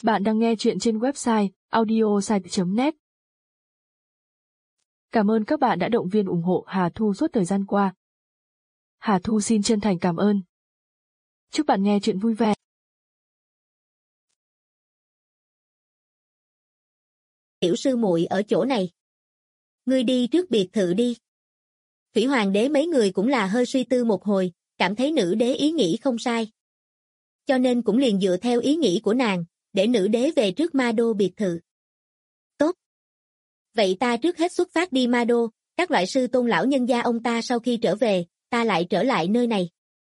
Bạn đang nghe chuyện trên website audiosite.net. Cảm ơn các bạn đã động viên ủng hộ Hà Thu suốt thời gian qua. Hà Thu xin chân thành cảm ơn. Chúc bạn nghe chuyện vui vẻ. Tiểu sư muội ở chỗ này. Ngươi đi trước biệt thự đi. Thủy Hoàng đế mấy người cũng là hơi suy tư một hồi, cảm thấy nữ đế ý nghĩ không sai. Cho nên cũng liền dựa theo ý nghĩ của nàng, để nữ đế về trước Ma Đô biệt thự. Tốt. Vậy ta trước hết xuất phát đi Ma Đô, các loại sư tôn lão nhân gia ông ta sau khi trở về, ta lại trở lại nơi này.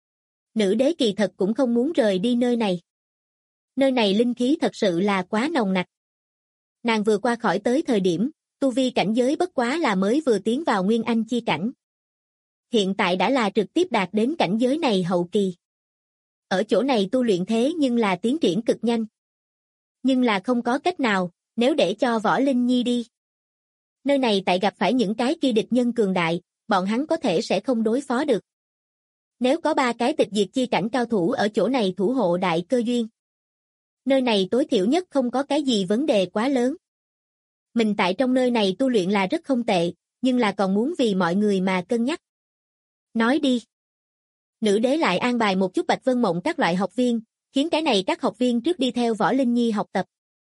Nữ đế kỳ thật cũng không muốn rời đi nơi này. Nơi này linh khí thật sự là quá nồng nặc. Nàng vừa qua khỏi tới thời điểm, tu vi cảnh giới bất quá là mới vừa tiến vào Nguyên Anh chi cảnh. Hiện tại đã là trực tiếp đạt đến cảnh giới này hậu kỳ. Ở chỗ này tu luyện thế nhưng là tiến triển cực nhanh. Nhưng là không có cách nào, nếu để cho Võ Linh Nhi đi. Nơi này tại gặp phải những cái kia địch nhân cường đại, bọn hắn có thể sẽ không đối phó được. Nếu có 3 cái tịch diệt chi cảnh cao thủ ở chỗ này thủ hộ đại cơ duyên. Nơi này tối thiểu nhất không có cái gì vấn đề quá lớn. Mình tại trong nơi này tu luyện là rất không tệ, nhưng là còn muốn vì mọi người mà cân nhắc. Nói đi. Nữ đế lại an bài một chút Bạch Vân Mộng các loại học viên, khiến cái này các học viên trước đi theo Võ Linh Nhi học tập.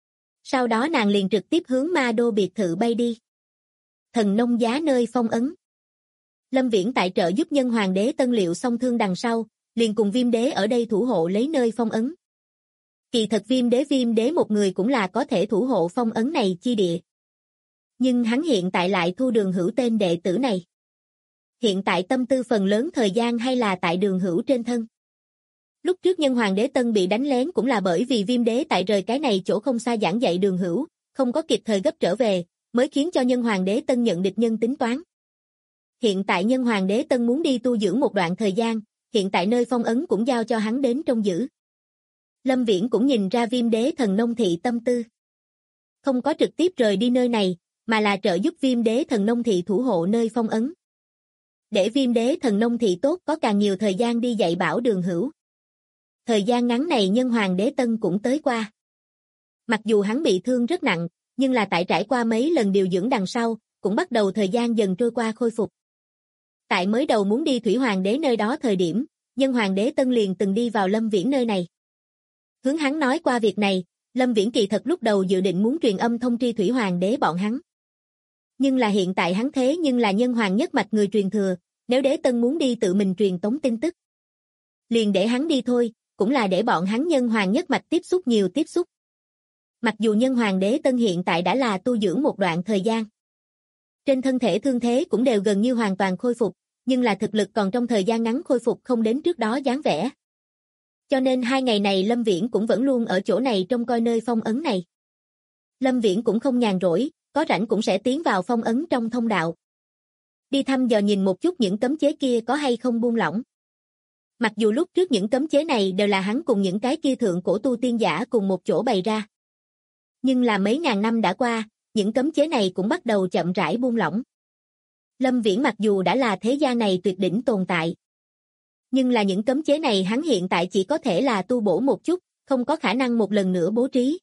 Sau đó nàng liền trực tiếp hướng Ma Đô biệt thự bay đi. Thần nông giá nơi phong ấn. Lâm Viễn tại trợ giúp Nhân Hoàng đế tân liệu xong thương đằng sau, liền cùng Viêm đế ở đây thủ hộ lấy nơi phong ấn. Kỳ thật Viêm đế một người cũng là có thể thủ hộ phong ấn này chi địa. Nhưng hắn hiện tại lại thu Đường Hữu tên đệ tử này. Hiện tại tâm tư phần lớn thời gian hay là tại Đường Hữu trên thân. Lúc trước Nhân Hoàng đế tân bị đánh lén cũng là bởi vì Viêm đế tại rời cái này chỗ không xa giảng dạy Đường Hữu, không có kịp thời gấp trở về, mới khiến cho Nhân Hoàng đế tân nhận địch nhân tính toán. Hiện tại Nhân Hoàng đế tân muốn đi tu dưỡng một đoạn thời gian, hiện tại nơi phong ấn cũng giao cho hắn đến trông giữ. Lâm Viễn cũng nhìn ra Viêm đế thần nông thị tâm tư. Không có trực tiếp rời đi nơi này, mà là trợ giúp Viêm đế thần nông thị thủ hộ nơi phong ấn. Để Viêm đế thần nông thị tốt có càng nhiều thời gian đi dạy bảo Đường Hữu. Thời gian ngắn này Nhân Hoàng đế tân cũng tới qua. Mặc dù hắn bị thương rất nặng, nhưng là tại trải qua mấy lần điều dưỡng đằng sau, cũng bắt đầu thời gian dần trôi qua khôi phục. Tại mới đầu muốn đi Thủy Hoàng đế nơi đó thời điểm, Nhân Hoàng đế tân liền từng đi vào Lâm Viễn nơi này. Hướng hắn nói qua việc này, Lâm Viễn kỳ thật lúc đầu dự định muốn truyền âm thông tri Thủy Hoàng đế bọn hắn. Nhưng là hiện tại hắn thế nhưng là Nhân Hoàng nhất mạch người truyền thừa, nếu đế tân muốn đi tự mình truyền tống tin tức. Liền để hắn đi thôi, cũng là để bọn hắn Nhân Hoàng nhất mạch tiếp xúc nhiều tiếp xúc. Mặc dù Nhân Hoàng đế tân hiện tại đã là tu dưỡng một đoạn thời gian. Trên thân thể thương thế cũng đều gần như hoàn toàn khôi phục, nhưng là thực lực còn trong thời gian ngắn khôi phục không đến trước đó dáng vẻ. Cho nên 2 ngày này Lâm Viễn cũng vẫn luôn ở chỗ này trông coi nơi phong ấn này. Lâm Viễn cũng không nhàn rỗi, có rảnh cũng sẽ tiến vào phong ấn trong thông đạo. Đi thăm dò nhìn một chút những cấm chế kia có hay không buông lỏng. Mặc dù lúc trước những cấm chế này đều là hắn cùng những cái kia thượng cổ tu tiên giả cùng một chỗ bày ra. Nhưng là mấy ngàn năm đã qua, những cấm chế này cũng bắt đầu chậm rãi buông lỏng. Lâm Viễn mặc dù đã là thế gian này tuyệt đỉnh tồn tại. Nhưng là những cấm chế này hắn hiện tại chỉ có thể là tu bổ một chút, không có khả năng một lần nữa bố trí.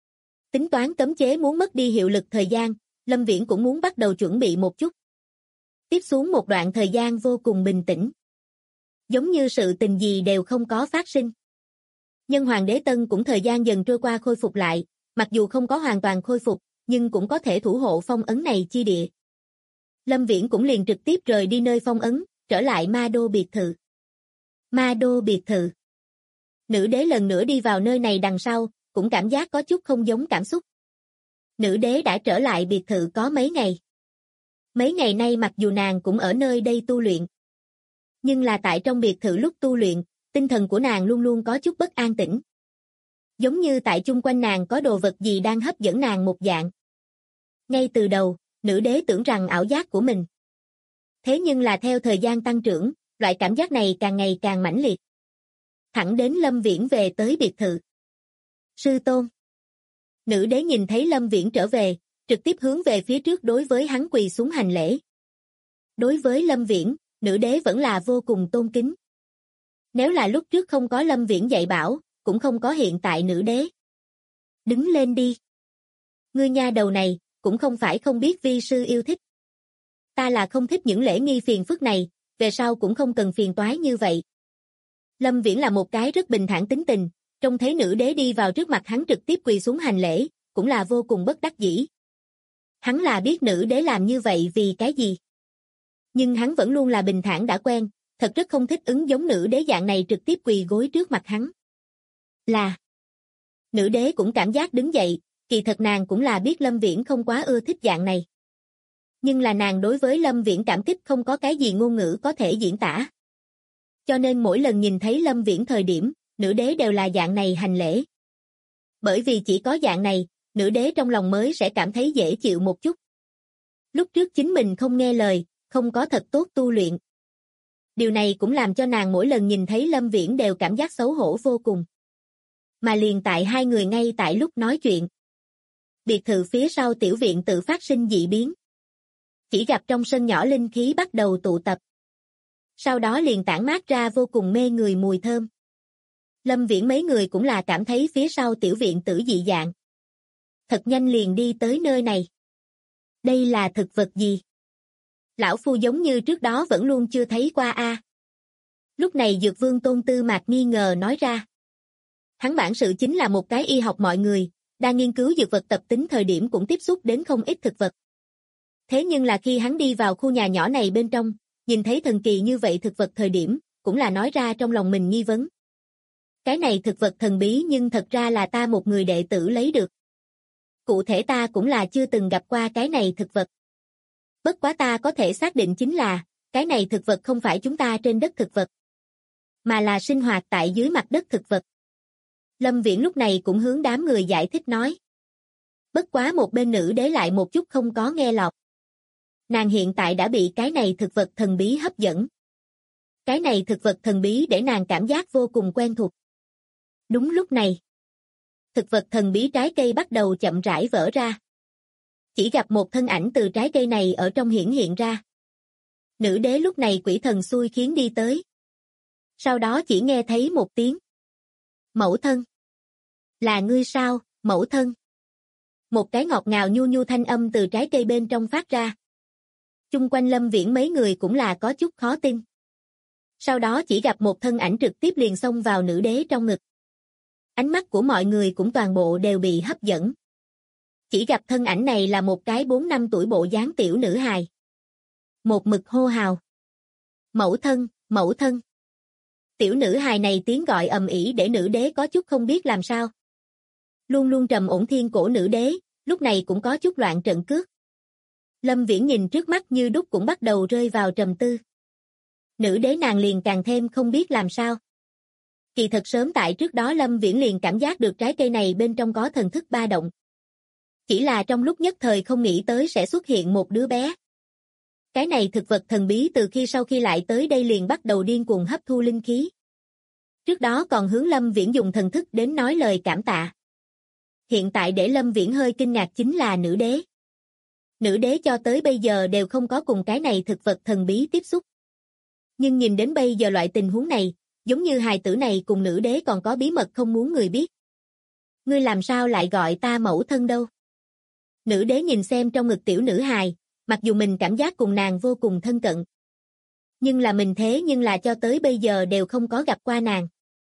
Tính toán cấm chế muốn mất đi hiệu lực thời gian, Lâm Viễn cũng muốn bắt đầu chuẩn bị một chút. Tiếp xuống một đoạn thời gian vô cùng bình tĩnh. Giống như sự tình gì đều không có phát sinh. Nhân Hoàng đế tân cũng thời gian dần trôi qua khôi phục lại, mặc dù không có hoàn toàn khôi phục, nhưng cũng có thể thủ hộ phong ấn này chi địa. Lâm Viễn cũng liền trực tiếp rời đi nơi phong ấn, trở lại Ma Đô biệt thự. Ma Đô biệt thự. Nữ đế lần nữa đi vào nơi này đằng sau, cũng cảm giác có chút không giống cảm xúc. Nữ đế đã trở lại biệt thự có mấy ngày. Mấy ngày nay mặc dù nàng cũng ở nơi đây tu luyện. Nhưng là tại trong biệt thự lúc tu luyện, tinh thần của nàng luôn luôn có chút bất an tĩnh. Giống như tại chung quanh nàng có đồ vật gì đang hấp dẫn nàng một dạng. Ngay từ đầu, nữ đế tưởng rằng ảo giác của mình. Thế nhưng là theo thời gian tăng trưởng, loại cảm giác này càng ngày càng mãnh liệt. Thẳng đến Lâm Viễn về tới biệt thự. Sư tôn. Nữ đế nhìn thấy Lâm Viễn trở về, trực tiếp hướng về phía trước đối với hắn quỳ xuống hành lễ. Đối với Lâm Viễn, nữ đế vẫn là vô cùng tôn kính. Nếu là lúc trước không có Lâm Viễn dạy bảo, cũng không có hiện tại nữ đế. Đứng lên đi. Ngươi nha đầu này, cũng không phải không biết vi sư yêu thích. Ta là không thích những lễ nghi phiền phức này, về sau cũng không cần phiền toái như vậy. Lâm Viễn là một cái rất bình thản tính tình, trông thấy nữ đế đi vào trước mặt hắn trực tiếp quỳ xuống hành lễ, cũng là vô cùng bất đắc dĩ. Hắn là biết nữ đế làm như vậy vì cái gì. Nhưng hắn vẫn luôn là bình thản đã quen, thật rất không thích ứng giống nữ đế dạng này trực tiếp quỳ gối trước mặt hắn. Là. Nữ đế cũng cảm giác đứng dậy, kỳ thật nàng cũng là biết Lâm Viễn không quá ưa thích dạng này. Nhưng là nàng đối với Lâm Viễn cảm kích không có cái gì ngôn ngữ có thể diễn tả. Cho nên mỗi lần nhìn thấy Lâm Viễn thời điểm, nữ đế đều là dạng này hành lễ. Bởi vì chỉ có dạng này, nữ đế trong lòng mới sẽ cảm thấy dễ chịu một chút. Lúc trước chính mình không nghe lời, không có thật tốt tu luyện. Điều này cũng làm cho nàng mỗi lần nhìn thấy Lâm Viễn đều cảm giác xấu hổ vô cùng. Mà liền tại hai người ngay tại lúc nói chuyện. Biệt thự phía sau tiểu viện tự phát sinh dị biến. Chỉ gặp trong sân nhỏ linh khí bắt đầu tụ tập. Sau đó liền tản mát ra vô cùng mê người mùi thơm. Lâm Viễn mấy người cũng là cảm thấy phía sau tiểu viện tử dị dạng. Thật nhanh liền đi tới nơi này. Đây là thực vật gì? Lão phu giống như trước đó vẫn luôn chưa thấy qua a. Lúc này Dược Vương Tôn Tư Mạc nghi ngờ nói ra. Hắn bản sự chính là một cái y học mọi người, đang nghiên cứu dược vật tập tính thời điểm cũng tiếp xúc đến không ít thực vật. Thế nhưng là khi hắn đi vào khu nhà nhỏ này bên trong, nhìn thấy thần kỳ như vậy thực vật thời điểm, cũng là nói ra trong lòng mình nghi vấn. Cái này thực vật thần bí nhưng thật ra là ta một người đệ tử lấy được. Cụ thể ta cũng là chưa từng gặp qua cái này thực vật. Bất quá ta có thể xác định chính là, cái này thực vật không phải chúng ta trên đất thực vật, mà là sinh hoạt tại dưới mặt đất thực vật. Lâm Viễn lúc này cũng hướng đám người giải thích nói. Bất quá một bên nữ đế lại một chút không có nghe lọt. Nàng hiện tại đã bị cái này thực vật thần bí hấp dẫn. Cái này thực vật thần bí để nàng cảm giác vô cùng quen thuộc. Đúng lúc này, thực vật thần bí trái cây bắt đầu chậm rãi vỡ ra. Chỉ gặp một thân ảnh từ trái cây này ở trong hiển hiện ra. Nữ đế lúc này quỷ thần xui khiến đi tới. Sau đó chỉ nghe thấy một tiếng. Mẫu thân. Là ngươi sao, mẫu thân? Một cái ngọt ngào nhu nhu thanh âm từ trái cây bên trong phát ra. Chung quanh Lâm Viễn mấy người cũng là có chút khó tin. Sau đó chỉ gặp một thân ảnh trực tiếp liền xông vào nữ đế trong ngực. Ánh mắt của mọi người cũng toàn bộ đều bị hấp dẫn. Chỉ gặp thân ảnh này là một cái 4 năm tuổi bộ dáng tiểu nữ hài. Một mực hô hào. Mẫu thân, mẫu thân. Tiểu nữ hài này tiếng gọi ầm ĩ để nữ đế có chút không biết làm sao. Luôn luôn trầm ổn thiên cổ nữ đế, lúc này cũng có chút loạn trận cước. Lâm Viễn nhìn trước mắt như đúc cũng bắt đầu rơi vào trầm tư. Nữ đế nàng liền càng thêm không biết làm sao. Kỳ thật sớm tại trước đó Lâm Viễn liền cảm giác được trái cây này bên trong có thần thức ba động. Chỉ là trong lúc nhất thời không nghĩ tới sẽ xuất hiện một đứa bé. Cái này thực vật thần bí từ khi sau khi lại tới đây liền bắt đầu điên cuồng hấp thu linh khí. Trước đó còn hướng Lâm Viễn dùng thần thức đến nói lời cảm tạ. Hiện tại để Lâm Viễn hơi kinh ngạc chính là nữ đế. Nữ đế cho tới bây giờ đều không có cùng cái này thực vật thần bí tiếp xúc. Nhưng nhìn đến bây giờ loại tình huống này, giống như hài tử này cùng nữ đế còn có bí mật không muốn người biết. Ngươi làm sao lại gọi ta mẫu thân đâu? Nữ đế nhìn xem trong ngực tiểu nữ hài, mặc dù mình cảm giác cùng nàng vô cùng thân cận. Nhưng là mình thế nhưng là cho tới bây giờ đều không có gặp qua nàng.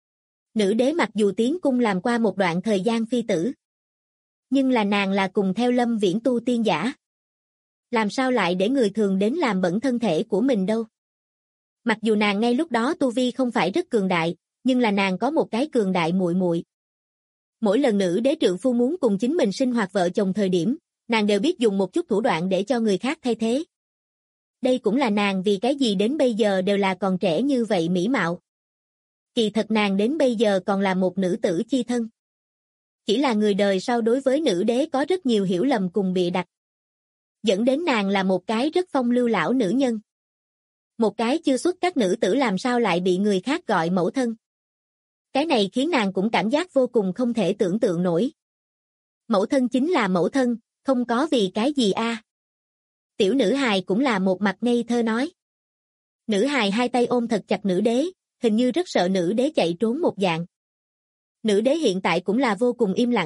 Nữ đế mặc dù tiến cung làm qua một đoạn thời gian phi tử. Nhưng là nàng là cùng theo Lâm Viễn tu tiên giả. Làm sao lại để người thường đến làm bẩn thân thể của mình đâu? Mặc dù nàng ngay lúc đó tu vi không phải rất cường đại, nhưng là nàng có một cái cường đại muội muội. Mỗi lần nữ đế trượng phu muốn cùng chính mình sinh hoạt vợ chồng thời điểm, nàng đều biết dùng một chút thủ đoạn để cho người khác thay thế. Đây cũng là nàng vì cái gì đến bây giờ đều là còn trẻ như vậy mỹ mạo. Kỳ thật nàng đến bây giờ còn là một nữ tử chi thân. Chỉ là người đời sau đối với nữ đế có rất nhiều hiểu lầm cùng bịa đặt. Dẫn đến nàng là một cái rất phong lưu lão nữ nhân. Một cái chưa xuất các nữ tử làm sao lại bị người khác gọi mẫu thân. Cái này khiến nàng cũng cảm giác vô cùng không thể tưởng tượng nổi. Mẫu thân chính là mẫu thân, không có vì cái gì a. Tiểu nữ hài cũng là một mặt ngây thơ nói. Nữ hài hai tay ôm thật chặt nữ đế, hình như rất sợ nữ đế chạy trốn một dạng. Nữ đế hiện tại cũng là vô cùng im lặng,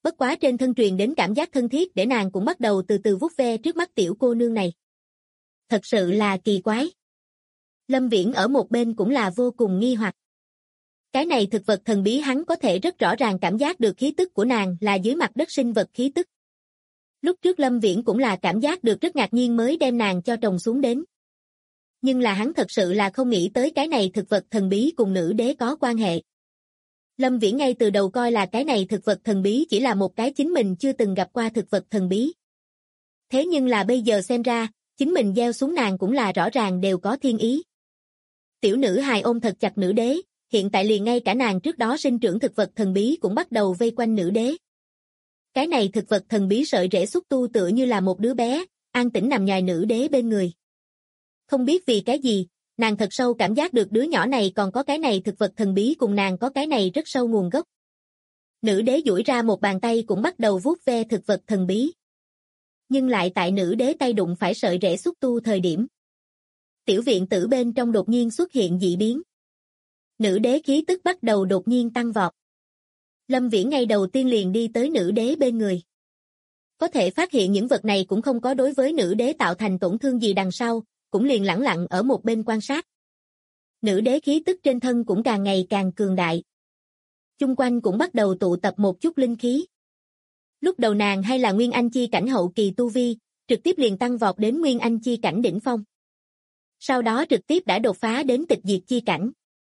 Bất quá trên thân truyền đến cảm giác thân thiết để nàng cũng bắt đầu từ từ vuốt ve trước mắt tiểu cô nương này. Thật sự là kỳ quái. Lâm Viễn ở một bên cũng là vô cùng nghi hoặc. Cái này thực vật thần bí hắn có thể rất rõ ràng cảm giác được khí tức của nàng là dưới mặt đất sinh vật khí tức. Lúc trước Lâm Viễn cũng là cảm giác được rất ngạc nhiên mới đem nàng cho trồng xuống đến. Nhưng là hắn thật sự là không nghĩ tới cái này thực vật thần bí cùng nữ đế có quan hệ. Lâm Viễn ngay từ đầu coi là cái này thực vật thần bí chỉ là một cái chính mình chưa từng gặp qua thực vật thần bí. Thế nhưng là bây giờ xem ra, chính mình gieo xuống nàng cũng là rõ ràng đều có thiên ý. Tiểu nữ hài ôm thật chặt nữ đế, hiện tại liền ngay cả nàng trước đó sinh trưởng thực vật thần bí cũng bắt đầu vây quanh nữ đế. Cái này thực vật thần bí sợi rễ xúc tu tựa như là một đứa bé, an tĩnh nằm nhòi nữ đế bên người. Không biết vì cái gì, nàng thật sâu cảm giác được đứa nhỏ này còn có cái này thực vật thần bí cùng nàng có cái này rất sâu nguồn gốc. Nữ đế duỗi ra một bàn tay cũng bắt đầu vuốt ve thực vật thần bí. Nhưng lại tại nữ đế tay đụng phải sợi rễ xúc tu thời điểm. Tiểu viện tử bên trong đột nhiên xuất hiện dị biến. Nữ đế khí tức bắt đầu đột nhiên tăng vọt. Lâm Viễn ngay đầu tiên liền đi tới nữ đế bên người. Có thể phát hiện những vật này cũng không có đối với nữ đế tạo thành tổn thương gì đằng sau, cũng liền lẳng lặng ở một bên quan sát. Nữ đế khí tức trên thân cũng càng ngày càng cường đại. Chung quanh cũng bắt đầu tụ tập một chút linh khí. Lúc đầu nàng hay là Nguyên Anh chi cảnh hậu kỳ tu vi, trực tiếp liền tăng vọt đến Nguyên Anh chi cảnh đỉnh phong. Sau đó trực tiếp đã đột phá đến tịch diệt chi cảnh.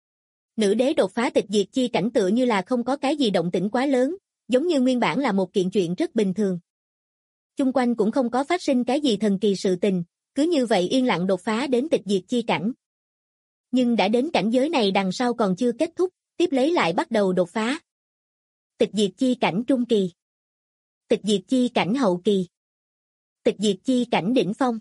Nữ đế đột phá tịch diệt chi cảnh tựa như là không có cái gì động tĩnh quá lớn, giống như nguyên bản là một kiện chuyện rất bình thường. Chung quanh cũng không có phát sinh cái gì thần kỳ sự tình, cứ như vậy yên lặng đột phá đến tịch diệt chi cảnh. Nhưng đã đến cảnh giới này đằng sau còn chưa kết thúc, tiếp lấy lại bắt đầu đột phá. Tịch diệt chi cảnh trung kỳ. Tịch diệt chi cảnh hậu kỳ. Tịch diệt chi cảnh đỉnh phong.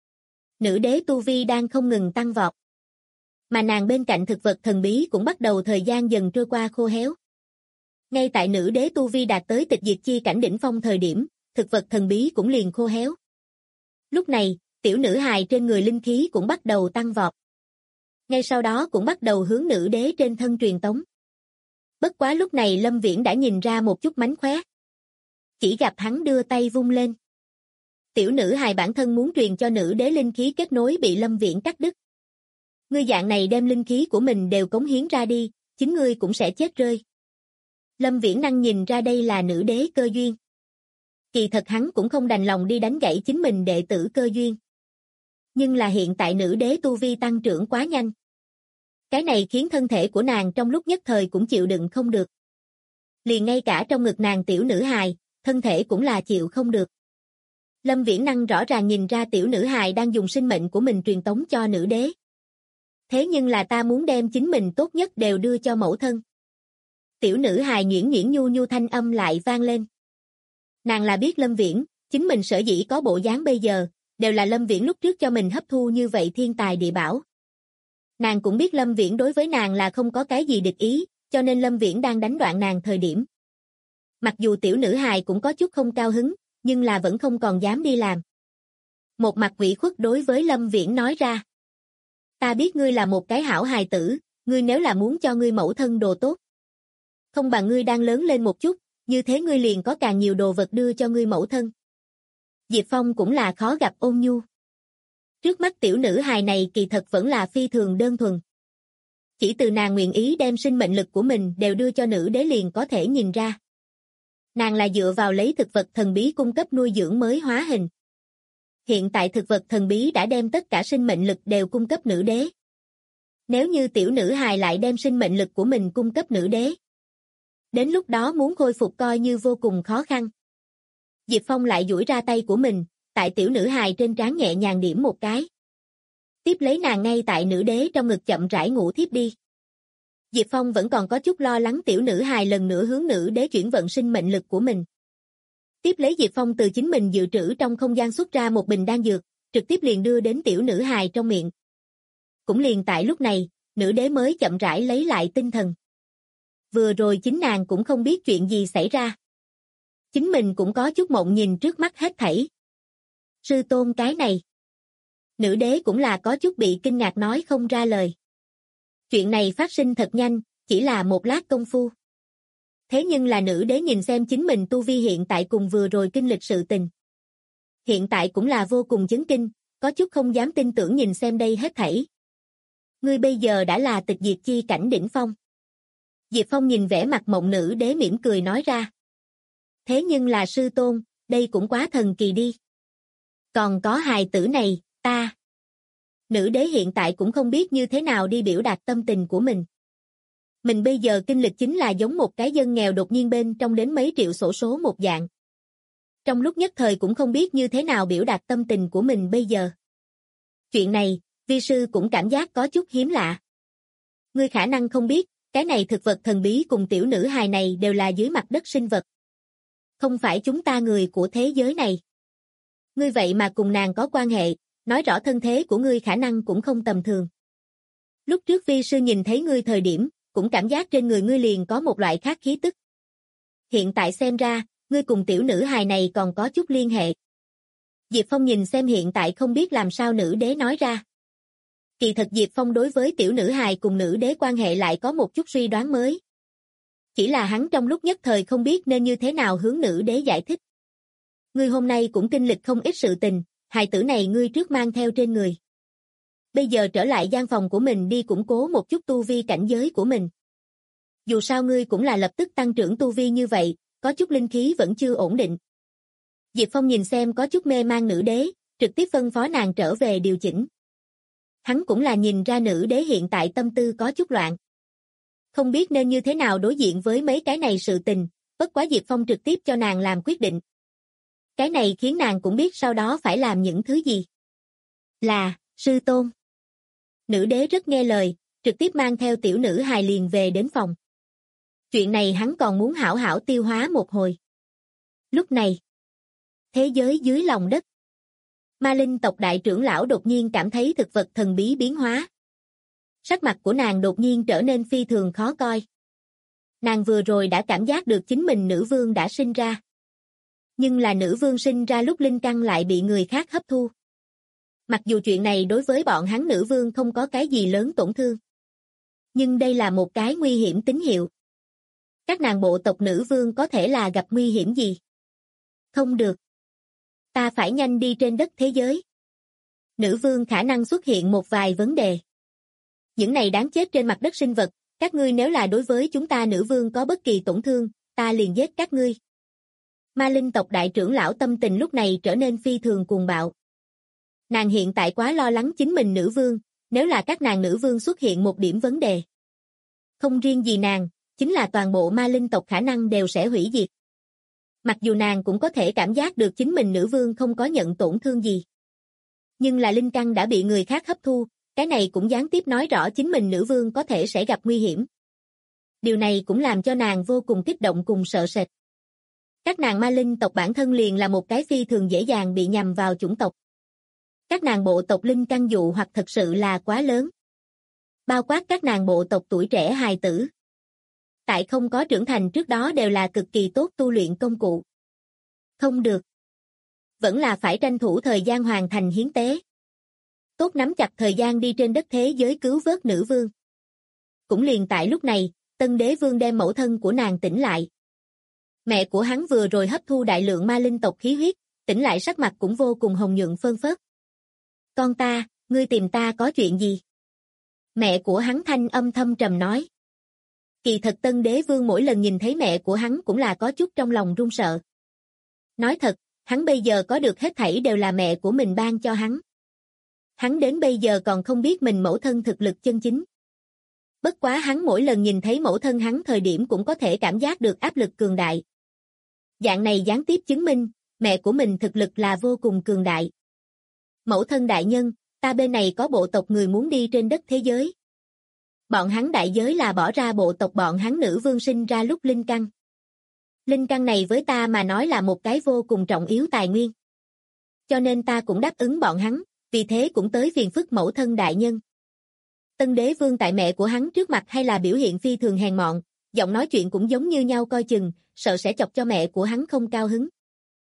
Nữ đế tu vi đang không ngừng tăng vọt. Mà nàng bên cạnh thực vật thần bí cũng bắt đầu thời gian dần trôi qua khô héo. Ngay tại nữ đế tu vi đạt tới tịch diệt chi cảnh đỉnh phong thời điểm, thực vật thần bí cũng liền khô héo. Lúc này, tiểu nữ hài trên người linh khí cũng bắt đầu tăng vọt. Ngay sau đó cũng bắt đầu hướng nữ đế trên thân truyền tống. Bất quá lúc này Lâm Viễn đã nhìn ra một chút mánh khóe. Chỉ gặp hắn đưa tay vung lên. Tiểu nữ hài bản thân muốn truyền cho nữ đế linh khí kết nối bị Lâm Viễn cắt đứt. Ngươi dạng này đem linh khí của mình đều cống hiến ra đi, chính ngươi cũng sẽ chết rơi. Lâm Viễn năng nhìn ra đây là nữ đế cơ duyên. Kỳ thật hắn cũng không đành lòng đi đánh gãy chính mình đệ tử cơ duyên. Nhưng là hiện tại nữ đế tu vi tăng trưởng quá nhanh. Cái này khiến thân thể của nàng trong lúc nhất thời cũng chịu đựng không được. Liền ngay cả trong ngực nàng tiểu nữ hài, thân thể cũng là chịu không được. Lâm Viễn năng rõ ràng nhìn ra tiểu nữ hài đang dùng sinh mệnh của mình truyền tống cho nữ đế. Thế nhưng là ta muốn đem chính mình tốt nhất đều đưa cho mẫu thân. Tiểu nữ hài nhuyễn nhuyễn nhu nhu thanh âm lại vang lên. Nàng là biết Lâm Viễn, chính mình sở dĩ có bộ dáng bây giờ, đều là Lâm Viễn lúc trước cho mình hấp thu như vậy thiên tài địa bảo. Nàng cũng biết Lâm Viễn đối với nàng là không có cái gì địch ý, cho nên Lâm Viễn đang đánh đoạn nàng thời điểm. Mặc dù tiểu nữ hài cũng có chút không cao hứng, nhưng là vẫn không còn dám đi làm. Một mặt ủy khuất đối với Lâm Viễn nói ra. Ta biết ngươi là một cái hảo hài tử, ngươi nếu là muốn cho ngươi mẫu thân đồ tốt. Không bằng ngươi đang lớn lên một chút, như thế ngươi liền có càng nhiều đồ vật đưa cho ngươi mẫu thân. Diệp Phong cũng là khó gặp ôn nhu. Trước mắt tiểu nữ hài này kỳ thật vẫn là phi thường đơn thuần. Chỉ từ nàng nguyện ý đem sinh mệnh lực của mình đều đưa cho nữ đế liền có thể nhìn ra. Nàng là dựa vào lấy thực vật thần bí cung cấp nuôi dưỡng mới hóa hình. Hiện tại thực vật thần bí đã đem tất cả sinh mệnh lực đều cung cấp nữ đế. Nếu như tiểu nữ hài lại đem sinh mệnh lực của mình cung cấp nữ đế, đến lúc đó muốn khôi phục coi như vô cùng khó khăn. Diệp Phong lại duỗi ra tay của mình, tại tiểu nữ hài trên trán nhẹ nhàng điểm một cái. Tiếp lấy nàng ngay tại nữ đế trong ngực chậm rãi ngủ thiếp đi. Diệp Phong vẫn còn có chút lo lắng tiểu nữ hài lần nữa hướng nữ đế chuyển vận sinh mệnh lực của mình. Tiếp lấy Diệp Phong từ chính mình dự trữ trong không gian xuất ra một bình đan dược, trực tiếp liền đưa đến tiểu nữ hài trong miệng. Cũng liền tại lúc này, nữ đế mới chậm rãi lấy lại tinh thần. Vừa rồi chính nàng cũng không biết chuyện gì xảy ra. Chính mình cũng có chút mộng nhìn trước mắt hết thảy. Sư tôn cái này. Nữ đế cũng là có chút bị kinh ngạc nói không ra lời. Chuyện này phát sinh thật nhanh, chỉ là một lát công phu. Thế nhưng là nữ đế nhìn xem chính mình tu vi hiện tại cùng vừa rồi kinh lịch sự tình. Hiện tại cũng là vô cùng chấn kinh, có chút không dám tin tưởng nhìn xem đây hết thảy. Ngươi bây giờ đã là tịch diệt chi cảnh đỉnh phong. Diệp Phong nhìn vẻ mặt mộng nữ đế mỉm cười nói ra. Thế nhưng là sư tôn, đây cũng quá thần kỳ đi. Còn có hài tử này, ta. Nữ đế hiện tại cũng không biết như thế nào đi biểu đạt tâm tình của mình. Mình bây giờ kinh lịch chính là giống một cái dân nghèo đột nhiên bên trong đến mấy triệu xổ số một dạng. Trong lúc nhất thời cũng không biết như thế nào biểu đạt tâm tình của mình bây giờ. Chuyện này, vi sư cũng cảm giác có chút hiếm lạ. Ngươi khả năng không biết, cái này thực vật thần bí cùng tiểu nữ hài này đều là dưới mặt đất sinh vật. Không phải chúng ta người của thế giới này. Ngươi vậy mà cùng nàng có quan hệ, nói rõ thân thế của ngươi khả năng cũng không tầm thường. Lúc trước vi sư nhìn thấy ngươi thời điểm, cũng cảm giác trên người ngươi liền có một loại khác khí tức. Hiện tại xem ra, ngươi cùng tiểu nữ hài này còn có chút liên hệ. Diệp Phong nhìn xem hiện tại không biết làm sao nữ đế nói ra. Kỳ thật Diệp Phong đối với tiểu nữ hài cùng nữ đế quan hệ lại có một chút suy đoán mới. Chỉ là hắn trong lúc nhất thời không biết nên như thế nào hướng nữ đế giải thích. Ngươi hôm nay cũng kinh lịch không ít sự tình, hài tử này ngươi trước mang theo trên người. Bây giờ trở lại gian phòng của mình đi củng cố một chút tu vi cảnh giới của mình. Dù sao ngươi cũng là lập tức tăng trưởng tu vi như vậy, có chút linh khí vẫn chưa ổn định. Diệp Phong nhìn xem có chút mê mang nữ đế, trực tiếp phân phó nàng trở về điều chỉnh. Hắn cũng là nhìn ra nữ đế hiện tại tâm tư có chút loạn. Không biết nên như thế nào đối diện với mấy cái này sự tình, bất quá Diệp Phong trực tiếp cho nàng làm quyết định. Cái này khiến nàng cũng biết sau đó phải làm những thứ gì. Là, sư tôn. Nữ đế rất nghe lời, trực tiếp mang theo tiểu nữ hài liền về đến phòng. Chuyện này hắn còn muốn hảo hảo tiêu hóa một hồi. Lúc này, thế giới dưới lòng đất. Ma linh tộc đại trưởng lão đột nhiên cảm thấy thực vật thần bí biến hóa. Sắc mặt của nàng đột nhiên trở nên phi thường khó coi. Nàng vừa rồi đã cảm giác được chính mình nữ vương đã sinh ra. Nhưng là nữ vương sinh ra lúc linh căn lại bị người khác hấp thu. Mặc dù chuyện này đối với bọn hắn nữ vương không có cái gì lớn tổn thương. Nhưng đây là một cái nguy hiểm tín hiệu. Các nàng bộ tộc nữ vương có thể là gặp nguy hiểm gì? Không được. Ta phải nhanh đi trên đất thế giới. Nữ vương khả năng xuất hiện một vài vấn đề. Những này đáng chết trên mặt đất sinh vật, các ngươi nếu là đối với chúng ta nữ vương có bất kỳ tổn thương, ta liền giết các ngươi. Ma linh tộc đại trưởng lão tâm tình lúc này trở nên phi thường cuồng bạo. Nàng hiện tại quá lo lắng chính mình nữ vương, nếu là các nàng nữ vương xuất hiện một điểm vấn đề. Không riêng gì nàng, chính là toàn bộ ma linh tộc khả năng đều sẽ hủy diệt. Mặc dù nàng cũng có thể cảm giác được chính mình nữ vương không có nhận tổn thương gì. Nhưng là linh căn đã bị người khác hấp thu, cái này cũng gián tiếp nói rõ chính mình nữ vương có thể sẽ gặp nguy hiểm. Điều này cũng làm cho nàng vô cùng kích động cùng sợ sệt. Các nàng ma linh tộc bản thân liền là một cái phi thường dễ dàng bị nhầm vào chủng tộc. Các nàng bộ tộc linh căn dụ hoặc thật sự là quá lớn. Bao quát các nàng bộ tộc tuổi trẻ hài tử. Tại không có trưởng thành trước đó đều là cực kỳ tốt tu luyện công cụ. Không được. Vẫn là phải tranh thủ thời gian hoàn thành hiến tế. Tốt nắm chặt thời gian đi trên đất thế giới cứu vớt nữ vương. Cũng liền tại lúc này, tân đế vương đem mẫu thân của nàng tỉnh lại. Mẹ của hắn vừa rồi hấp thu đại lượng ma linh tộc khí huyết, tỉnh lại sắc mặt cũng vô cùng hồng nhuận phơn phớt. Con ta, ngươi tìm ta có chuyện gì? Mẹ của hắn thanh âm thâm trầm nói. Kỳ thật tân đế vương mỗi lần nhìn thấy mẹ của hắn cũng là có chút trong lòng run sợ. Nói thật, hắn bây giờ có được hết thảy đều là mẹ của mình ban cho hắn. Hắn đến bây giờ còn không biết mình mẫu thân thực lực chân chính. Bất quá hắn mỗi lần nhìn thấy mẫu thân hắn thời điểm cũng có thể cảm giác được áp lực cường đại. Dạng này gián tiếp chứng minh, mẹ của mình thực lực là vô cùng cường đại. Mẫu thân đại nhân, ta bên này có bộ tộc người muốn đi trên đất thế giới. Bọn hắn đại giới là bỏ ra bộ tộc bọn hắn nữ vương sinh ra lúc linh căn. Linh căn này với ta mà nói là một cái vô cùng trọng yếu tài nguyên. Cho nên ta cũng đáp ứng bọn hắn, vì thế cũng tới phiền phức mẫu thân đại nhân. Tân đế vương tại mẹ của hắn trước mặt hay là biểu hiện phi thường hèn mọn, giọng nói chuyện cũng giống như nhau coi chừng, sợ sẽ chọc cho mẹ của hắn không cao hứng.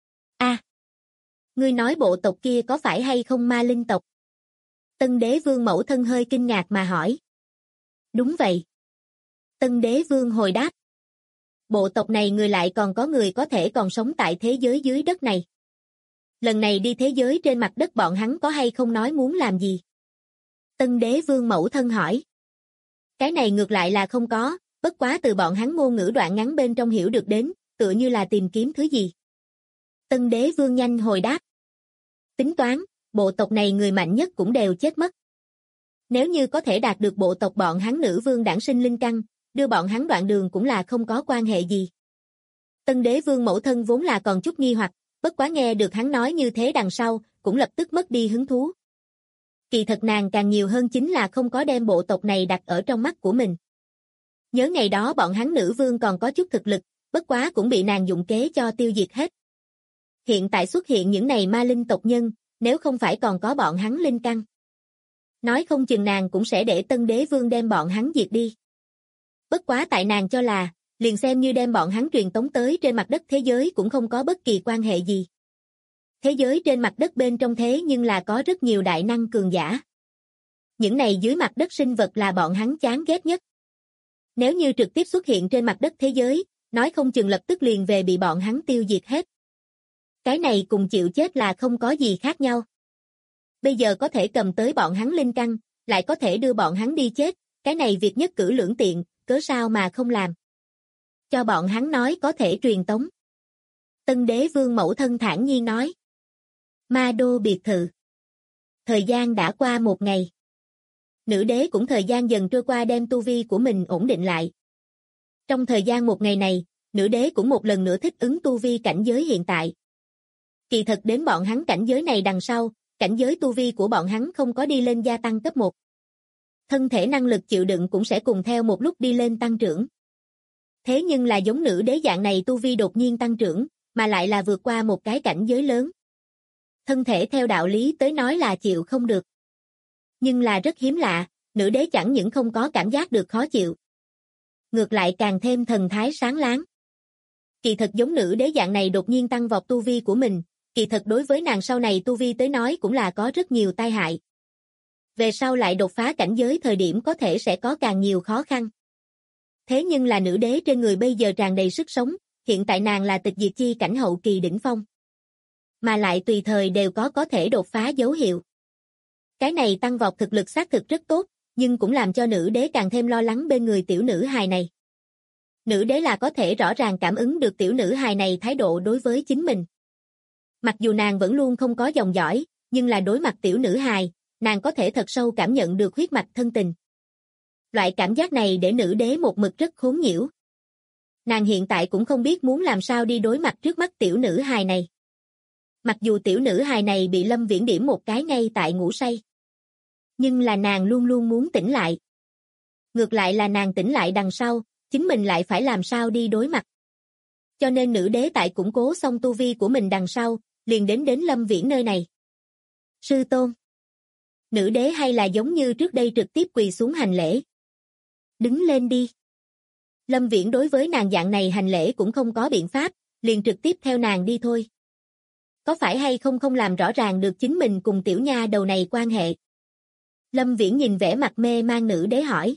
Ngươi nói bộ tộc kia có phải hay không ma linh tộc? Tân đế vương mẫu thân hơi kinh ngạc mà hỏi. Đúng vậy. Tân đế vương hồi đáp. Bộ tộc này người lại còn có người có thể còn sống tại thế giới dưới đất này. Lần này đi thế giới trên mặt đất bọn hắn có hay không nói muốn làm gì? Tân Đế Vương mẫu thân hỏi. Cái này ngược lại là không có, bất quá từ bọn hắn ngôn ngữ đoạn ngắn bên trong hiểu được đến, tựa như là tìm kiếm thứ gì. Tân Đế Vương nhanh hồi đáp. Tính toán, bộ tộc này người mạnh nhất cũng đều chết mất. Nếu như có thể đạt được bộ tộc bọn hắn nữ vương đản sinh linh căn, đưa bọn hắn đoạn đường cũng là không có quan hệ gì. Tân Đế Vương mẫu thân vốn là còn chút nghi hoặc, bất quá nghe được hắn nói như thế đằng sau, cũng lập tức mất đi hứng thú. Kỳ thật nàng càng nhiều hơn chính là không có đem bộ tộc này đặt ở trong mắt của mình. Nhớ ngày đó bọn hắn nữ vương còn có chút thực lực, bất quá cũng bị nàng dụng kế cho tiêu diệt hết. Hiện tại xuất hiện những này ma linh tộc nhân, nếu không phải còn có bọn hắn linh căn. Nói không chừng nàng cũng sẽ để Tân Đế Vương đem bọn hắn diệt đi. Bất quá tại nàng cho là, liền xem như đem bọn hắn truyền tống tới trên mặt đất thế giới cũng không có bất kỳ quan hệ gì. Thế giới trên mặt đất bên trong thế nhưng là có rất nhiều đại năng cường giả. Những này dưới mặt đất sinh vật là bọn hắn chán ghét nhất. Nếu như trực tiếp xuất hiện trên mặt đất thế giới, nói không chừng lập tức liền về bị bọn hắn tiêu diệt hết. Cái này cùng chịu chết là không có gì khác nhau. Bây giờ có thể cầm tới bọn hắn linh căn, lại có thể đưa bọn hắn đi chết, cái này việc nhất cử lưỡng tiện, cớ sao mà không làm. Cho bọn hắn nói có thể truyền tống. Tân Đế Vương mẫu thân thản nhiên nói. Ma đô biệt thự. Thời gian đã qua một ngày. Nữ đế cũng thời gian dần trôi qua đem tu vi của mình ổn định lại. Trong thời gian một ngày này, nữ đế cũng một lần nữa thích ứng tu vi cảnh giới hiện tại. Kỳ thật đến bọn hắn cảnh giới này đằng sau, cảnh giới tu vi của bọn hắn không có đi lên gia tăng cấp 1. Thân thể năng lực chịu đựng cũng sẽ cùng theo một lúc đi lên tăng trưởng. Thế nhưng là giống nữ đế dạng này tu vi đột nhiên tăng trưởng, mà lại là vượt qua một cái cảnh giới lớn. Thân thể theo đạo lý tới nói là chịu không được. Nhưng là rất hiếm lạ, nữ đế chẳng những không có cảm giác được khó chịu. Ngược lại càng thêm thần thái sáng láng. Kỳ thật giống nữ đế dạng này đột nhiên tăng vọt tu vi của mình, kỳ thật đối với nàng sau này tu vi tới nói cũng là có rất nhiều tai hại. Về sau lại đột phá cảnh giới thời điểm có thể sẽ có càng nhiều khó khăn. Thế nhưng là nữ đế trên người bây giờ tràn đầy sức sống, hiện tại nàng là tịch diệt chi cảnh hậu kỳ đỉnh phong. Mà lại tùy thời đều có thể đột phá dấu hiệu. Cái này tăng vọt thực lực xác thực rất tốt, nhưng cũng làm cho nữ đế càng thêm lo lắng bên người tiểu nữ hài này. Nữ đế là có thể rõ ràng cảm ứng được tiểu nữ hài này thái độ đối với chính mình. Mặc dù nàng vẫn luôn không có dòng dõi, nhưng là đối mặt tiểu nữ hài, nàng có thể thật sâu cảm nhận được huyết mạch thân tình. Loại cảm giác này để nữ đế một mực rất khốn nhiễu. Nàng hiện tại cũng không biết muốn làm sao đi đối mặt trước mắt tiểu nữ hài này. Mặc dù tiểu nữ hài này bị Lâm Viễn điểm một cái ngay tại ngủ say. Nhưng là nàng luôn luôn muốn tỉnh lại. Ngược lại là nàng tỉnh lại đằng sau, chính mình lại phải làm sao đi đối mặt. Cho nên nữ đế tại củng cố xong tu vi của mình đằng sau, liền đến Lâm Viễn nơi này. Sư tôn. Nữ đế hay là giống như trước đây trực tiếp quỳ xuống hành lễ. Đứng lên đi. Lâm Viễn đối với nàng dạng này hành lễ cũng không có biện pháp, liền trực tiếp theo nàng đi thôi. Có phải hay không không làm rõ ràng được chính mình cùng tiểu nha đầu này quan hệ? Lâm Viễn nhìn vẻ mặt mê mang nữ đế hỏi.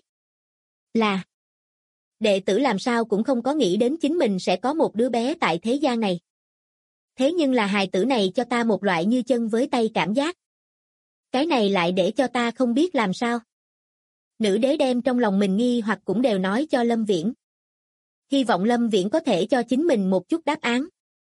Là. Đệ tử làm sao cũng không có nghĩ đến chính mình sẽ có một đứa bé tại thế gian này. Thế nhưng là hài tử này cho ta một loại như chân với tay cảm giác. Cái này lại để cho ta không biết làm sao. Nữ đế đem trong lòng mình nghi hoặc cũng đều nói cho Lâm Viễn. Hy vọng Lâm Viễn có thể cho chính mình một chút đáp án.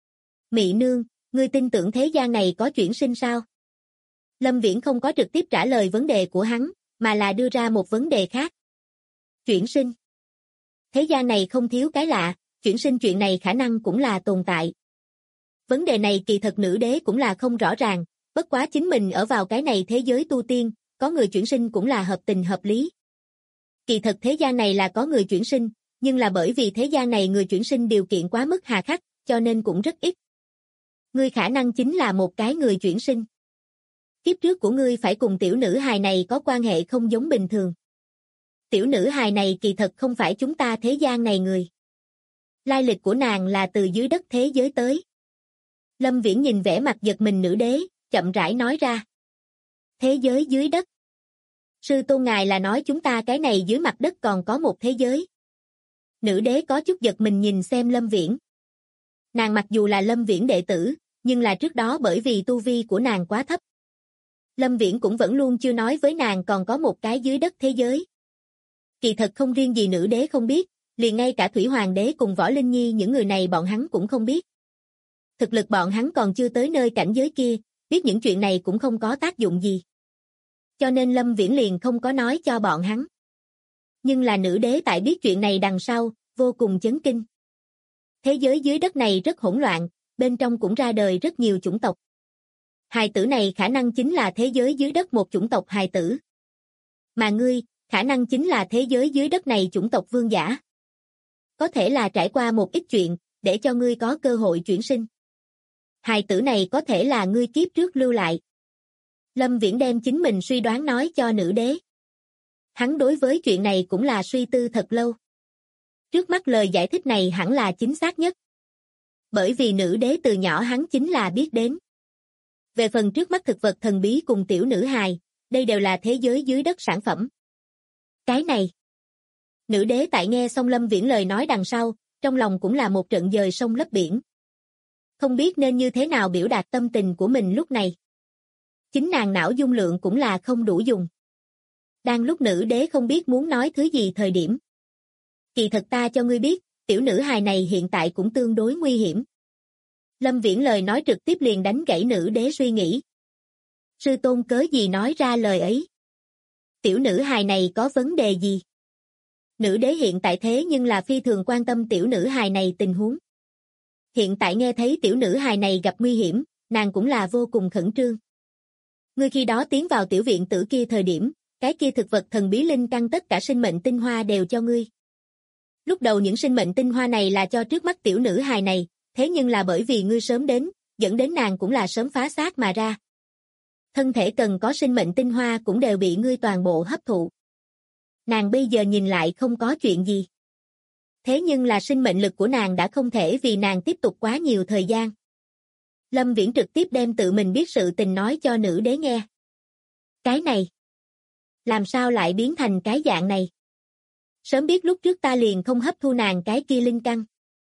Mị nương, ngươi tin tưởng thế gian này có chuyển sinh sao? Lâm Viễn không có trực tiếp trả lời vấn đề của hắn, mà là đưa ra một vấn đề khác. Chuyển sinh. Thế gian này không thiếu cái lạ, chuyển sinh chuyện này khả năng cũng là tồn tại. Vấn đề này kỳ thật nữ đế cũng là không rõ ràng, bất quá chính mình ở vào cái này thế giới tu tiên, có người chuyển sinh cũng là hợp tình hợp lý. Kỳ thật thế gian này là có người chuyển sinh, nhưng là bởi vì thế gian này người chuyển sinh điều kiện quá mức hà khắc, cho nên cũng rất ít. Ngươi khả năng chính là một cái người chuyển sinh. Kiếp trước của ngươi phải cùng tiểu nữ hài này có quan hệ không giống bình thường. Tiểu nữ hài này kỳ thật không phải chúng ta thế gian này người. Lai lịch của nàng là từ dưới đất thế giới tới. Lâm Viễn nhìn vẻ mặt giật mình nữ đế, chậm rãi nói ra. Thế giới dưới đất. Sư tôn ngài là nói chúng ta cái này dưới mặt đất còn có một thế giới. Nữ đế có chút giật mình nhìn xem Lâm Viễn. Nàng mặc dù là Lâm Viễn đệ tử, nhưng là trước đó bởi vì tu vi của nàng quá thấp. Lâm Viễn cũng vẫn luôn chưa nói với nàng còn có một cái dưới đất thế giới. Kỳ thật không riêng gì nữ đế không biết, liền ngay cả Thủy Hoàng đế cùng Võ Linh Nhi những người này bọn hắn cũng không biết. Thực lực bọn hắn còn chưa tới nơi cảnh giới kia, biết những chuyện này cũng không có tác dụng gì. Cho nên Lâm Viễn liền không có nói cho bọn hắn. Nhưng là nữ đế tại biết chuyện này đằng sau, vô cùng chấn kinh. Thế giới dưới đất này rất hỗn loạn, bên trong cũng ra đời rất nhiều chủng tộc. Hài tử này khả năng chính là thế giới dưới đất một chủng tộc hài tử. Mà ngươi, khả năng chính là thế giới dưới đất này chủng tộc vương giả. Có thể là trải qua một ít chuyện, để cho ngươi có cơ hội chuyển sinh. Hài tử này có thể là ngươi kiếp trước lưu lại. Lâm Viễn đem chính mình suy đoán nói cho nữ đế. Hắn đối với chuyện này cũng là suy tư thật lâu. Trước mắt lời giải thích này hẳn là chính xác nhất. Bởi vì nữ đế từ nhỏ hắn chính là biết đến. Về phần trước mắt thực vật thần bí cùng tiểu nữ hài, đây đều là thế giới dưới đất sản phẩm. Cái này. Nữ đế tại nghe xong Lâm Viễn lời nói đằng sau, trong lòng cũng là một trận dời sông lấp biển. Không biết nên như thế nào biểu đạt tâm tình của mình lúc này. Chính nàng não dung lượng cũng là không đủ dùng. Đang lúc nữ đế không biết muốn nói thứ gì thời điểm. Kỳ thật ta cho ngươi biết, tiểu nữ hài này hiện tại cũng tương đối nguy hiểm. Lâm Viễn lời nói trực tiếp liền đánh gãy nữ đế suy nghĩ. Sư tôn cớ gì nói ra lời ấy? Tiểu nữ hài này có vấn đề gì? Nữ đế hiện tại thế nhưng là phi thường quan tâm tiểu nữ hài này tình huống. Hiện tại nghe thấy tiểu nữ hài này gặp nguy hiểm, nàng cũng là vô cùng khẩn trương. Ngươi khi đó tiến vào tiểu viện tử kia thời điểm, cái kia thực vật thần bí linh căn tất cả sinh mệnh tinh hoa đều cho ngươi. Lúc đầu những sinh mệnh tinh hoa này là cho trước mắt tiểu nữ hài này, thế nhưng là bởi vì ngươi sớm đến, dẫn đến nàng cũng là sớm phá xác mà ra. Thân thể cần có sinh mệnh tinh hoa cũng đều bị ngươi toàn bộ hấp thụ. Nàng bây giờ nhìn lại không có chuyện gì. Thế nhưng là sinh mệnh lực của nàng đã không thể vì nàng tiếp tục quá nhiều thời gian. Lâm Viễn trực tiếp đem tự mình biết sự tình nói cho nữ đế nghe. Cái này, làm sao lại biến thành cái dạng này? Sớm biết lúc trước ta liền không hấp thu nàng cái kia linh căn.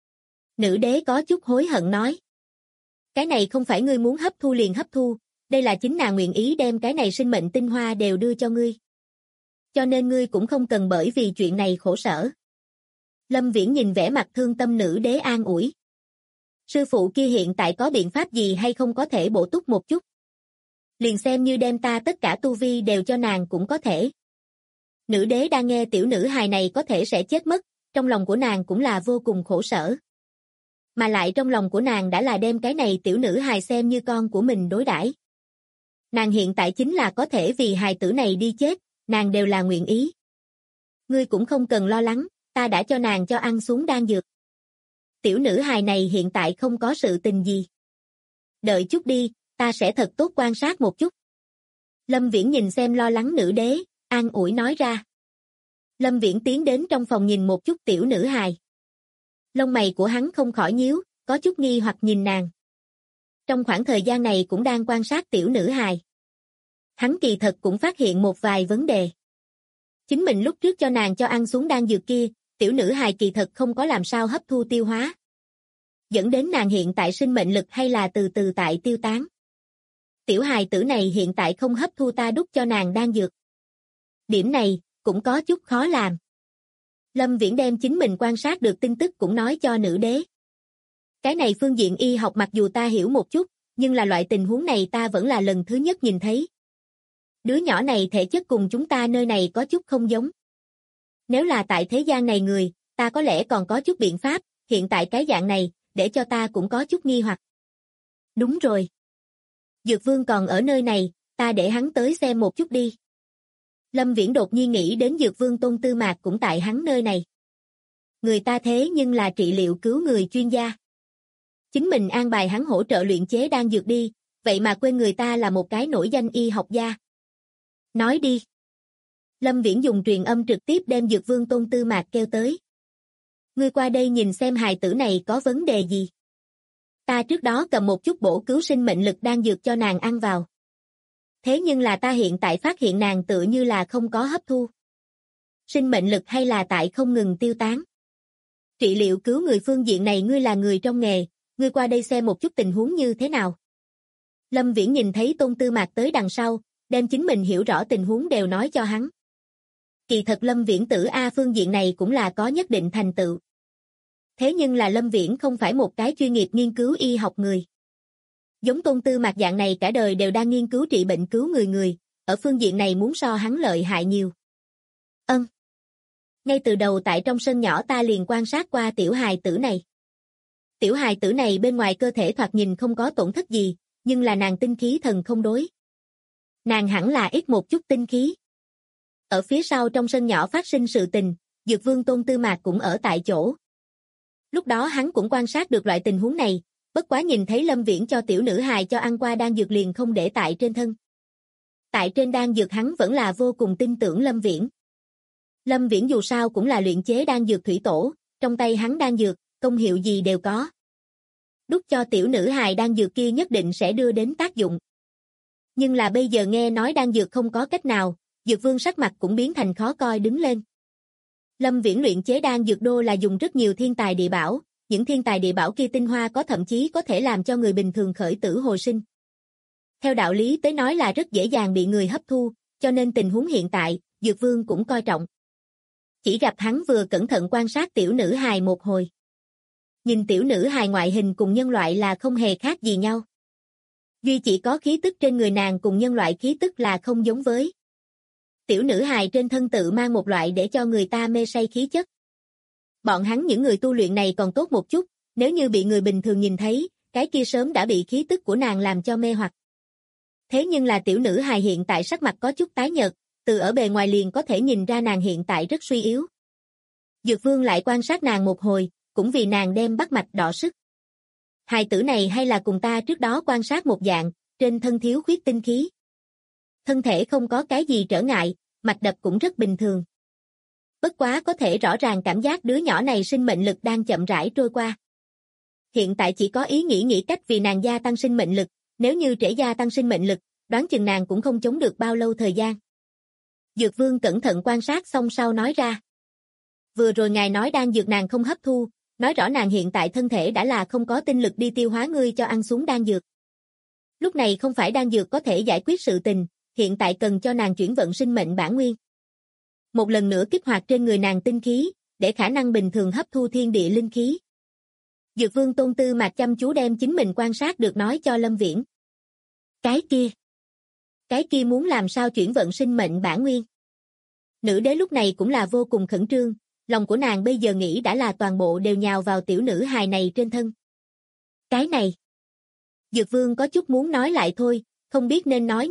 Nữ đế có chút hối hận nói. Cái này không phải ngươi muốn hấp thu liền hấp thu, đây là chính nàng nguyện ý đem cái này sinh mệnh tinh hoa đều đưa cho ngươi. Cho nên ngươi cũng không cần bởi vì chuyện này khổ sở. Lâm Viễn nhìn vẻ mặt thương tâm nữ đế an ủi. Sư phụ kia hiện tại có biện pháp gì hay không có thể bổ túc một chút? Liền xem như đem ta tất cả tu vi đều cho nàng cũng có thể. Nữ đế đang nghe tiểu nữ hài này có thể sẽ chết mất, trong lòng của nàng cũng là vô cùng khổ sở. Mà lại trong lòng của nàng đã là đem cái này tiểu nữ hài xem như con của mình đối đãi. Nàng hiện tại chính là có thể vì hài tử này đi chết, nàng đều là nguyện ý. Ngươi cũng không cần lo lắng, ta đã cho nàng cho ăn xuống đan dược. Tiểu nữ hài này hiện tại không có sự tình gì. Đợi chút đi, ta sẽ thật tốt quan sát một chút. Lâm Viễn nhìn xem lo lắng nữ đế, an ủi nói ra. Lâm Viễn tiến đến trong phòng nhìn một chút tiểu nữ hài. Lông mày của hắn không khỏi nhíu, có chút nghi hoặc nhìn nàng. Trong khoảng thời gian này cũng đang quan sát tiểu nữ hài. Hắn kỳ thật cũng phát hiện một vài vấn đề. Chính mình lúc trước cho nàng cho ăn xuống đan dược kia, tiểu nữ hài kỳ thật không có làm sao hấp thu tiêu hóa. Dẫn đến nàng hiện tại sinh mệnh lực hay là từ từ tại tiêu tán. Tiểu hài tử này hiện tại không hấp thu ta đút cho nàng đan dược. Điểm này, cũng có chút khó làm. Lâm Viễn đem chính mình quan sát được tin tức cũng nói cho nữ đế. Cái này phương diện y học mặc dù ta hiểu một chút, nhưng là loại tình huống này ta vẫn là lần thứ nhất nhìn thấy. Đứa nhỏ này thể chất cùng chúng ta nơi này có chút không giống. Nếu là tại thế gian này người, ta có lẽ còn có chút biện pháp, hiện tại cái dạng này, để cho ta cũng có chút nghi hoặc. Đúng rồi. Dược Vương còn ở nơi này, ta để hắn tới xem một chút đi. Lâm Viễn đột nhiên nghĩ đến Dược Vương Tôn Tư Mạc cũng tại hắn nơi này. Người ta thế nhưng là trị liệu cứu người chuyên gia. Chính mình an bài hắn hỗ trợ luyện chế đan dược đi, vậy mà quên người ta là một cái nổi danh y học gia. Nói đi. Lâm Viễn dùng truyền âm trực tiếp đem Dược Vương Tôn Tư Mạc kêu tới. Ngươi qua đây nhìn xem hài tử này có vấn đề gì. Ta trước đó cầm một chút bổ cứu sinh mệnh lực đan dược cho nàng ăn vào. Thế nhưng là ta hiện tại phát hiện nàng tựa như là không có hấp thu. Sinh mệnh lực hay là tại không ngừng tiêu tán. Trị liệu cứu người phương diện này ngươi là người trong nghề, ngươi qua đây xem một chút tình huống như thế nào. Lâm Viễn nhìn thấy Tôn Tư Mạc tới đằng sau, đem chính mình hiểu rõ tình huống đều nói cho hắn. Kỳ thật Lâm Viễn tử phương diện này cũng là có nhất định thành tựu. Thế nhưng là Lâm Viễn không phải một cái chuyên nghiệp nghiên cứu y học người. Giống Tôn Tư Mạc dạng này cả đời đều đang nghiên cứu trị bệnh cứu người, ở phương diện này muốn so hắn lợi hại nhiều. Ngay từ đầu tại trong sân nhỏ ta liền quan sát qua tiểu hài tử này. Tiểu hài tử này bên ngoài cơ thể thoạt nhìn không có tổn thất gì, nhưng là nàng tinh khí thần không đối. Nàng hẳn là ít một chút tinh khí. Ở phía sau trong sân nhỏ phát sinh sự tình, Dược Vương Tôn Tư Mạc cũng ở tại chỗ. Lúc đó hắn cũng quan sát được loại tình huống này, bất quá nhìn thấy Lâm Viễn cho tiểu nữ hài cho ăn qua đan dược liền không để tại trên thân. Tại trên đan dược hắn vẫn là vô cùng tin tưởng Lâm Viễn. Lâm Viễn dù sao cũng là luyện chế đan dược thủy tổ, trong tay hắn đan dược, công hiệu gì đều có. Đút cho tiểu nữ hài đan dược kia nhất định sẽ đưa đến tác dụng. Nhưng là bây giờ nghe nói đan dược không có cách nào, Dược Vương sắc mặt cũng biến thành khó coi đứng lên. Lâm Viễn luyện chế đan dược đô là dùng rất nhiều thiên tài địa bảo, những thiên tài địa bảo kia tinh hoa có thậm chí có thể làm cho người bình thường khởi tử hồi sinh. Theo đạo lý tới nói là rất dễ dàng bị người hấp thu, cho nên tình huống hiện tại, Dược Vương cũng coi trọng. Chỉ gặp hắn vừa cẩn thận quan sát tiểu nữ hài một hồi. Nhìn tiểu nữ hài ngoại hình cùng nhân loại là không hề khác gì nhau. Duy chỉ có khí tức trên người nàng cùng nhân loại khí tức là không giống với. Tiểu nữ hài trên thân tự mang một loại để cho người ta mê say khí chất. Bọn hắn những người tu luyện này còn tốt một chút, nếu như bị người bình thường nhìn thấy, cái kia sớm đã bị khí tức của nàng làm cho mê hoặc. Thế nhưng là tiểu nữ hài hiện tại sắc mặt có chút tái nhợt, từ ở bề ngoài liền có thể nhìn ra nàng hiện tại rất suy yếu. Dược Vương lại quan sát nàng một hồi, cũng vì nàng đem bắt mạch đọ sức. Hài tử này hay là cùng ta trước đó quan sát một dạng, trên thân thiếu khuyết tinh khí. Thân thể không có cái gì trở ngại, mạch đập cũng rất bình thường. Bất quá có thể rõ ràng cảm giác đứa nhỏ này sinh mệnh lực đang chậm rãi trôi qua. Hiện tại chỉ có ý nghĩ cách vì nàng gia tăng sinh mệnh lực, nếu như trễ gia tăng sinh mệnh lực, đoán chừng nàng cũng không chống được bao lâu thời gian. Dược Vương cẩn thận quan sát xong sau nói ra. Vừa rồi ngài nói đan dược nàng không hấp thu, nói rõ nàng hiện tại thân thể đã là không có tinh lực đi tiêu hóa ngươi cho ăn xuống đan dược. Lúc này không phải đan dược có thể giải quyết sự tình, hiện tại cần cho nàng chuyển vận sinh mệnh bản nguyên. Một lần nữa kích hoạt trên người nàng tinh khí, để khả năng bình thường hấp thu thiên địa linh khí. Dược Vương Tôn Tư Mạc chăm chú đem chính mình quan sát được nói cho Lâm Viễn. Cái kia muốn làm sao chuyển vận sinh mệnh bản nguyên? Nữ đế lúc này cũng là vô cùng khẩn trương, lòng của nàng bây giờ nghĩ đã là toàn bộ đều nhào vào tiểu nữ hài này trên thân. Cái này. Dược Vương có chút muốn nói lại thôi, không biết nên nói.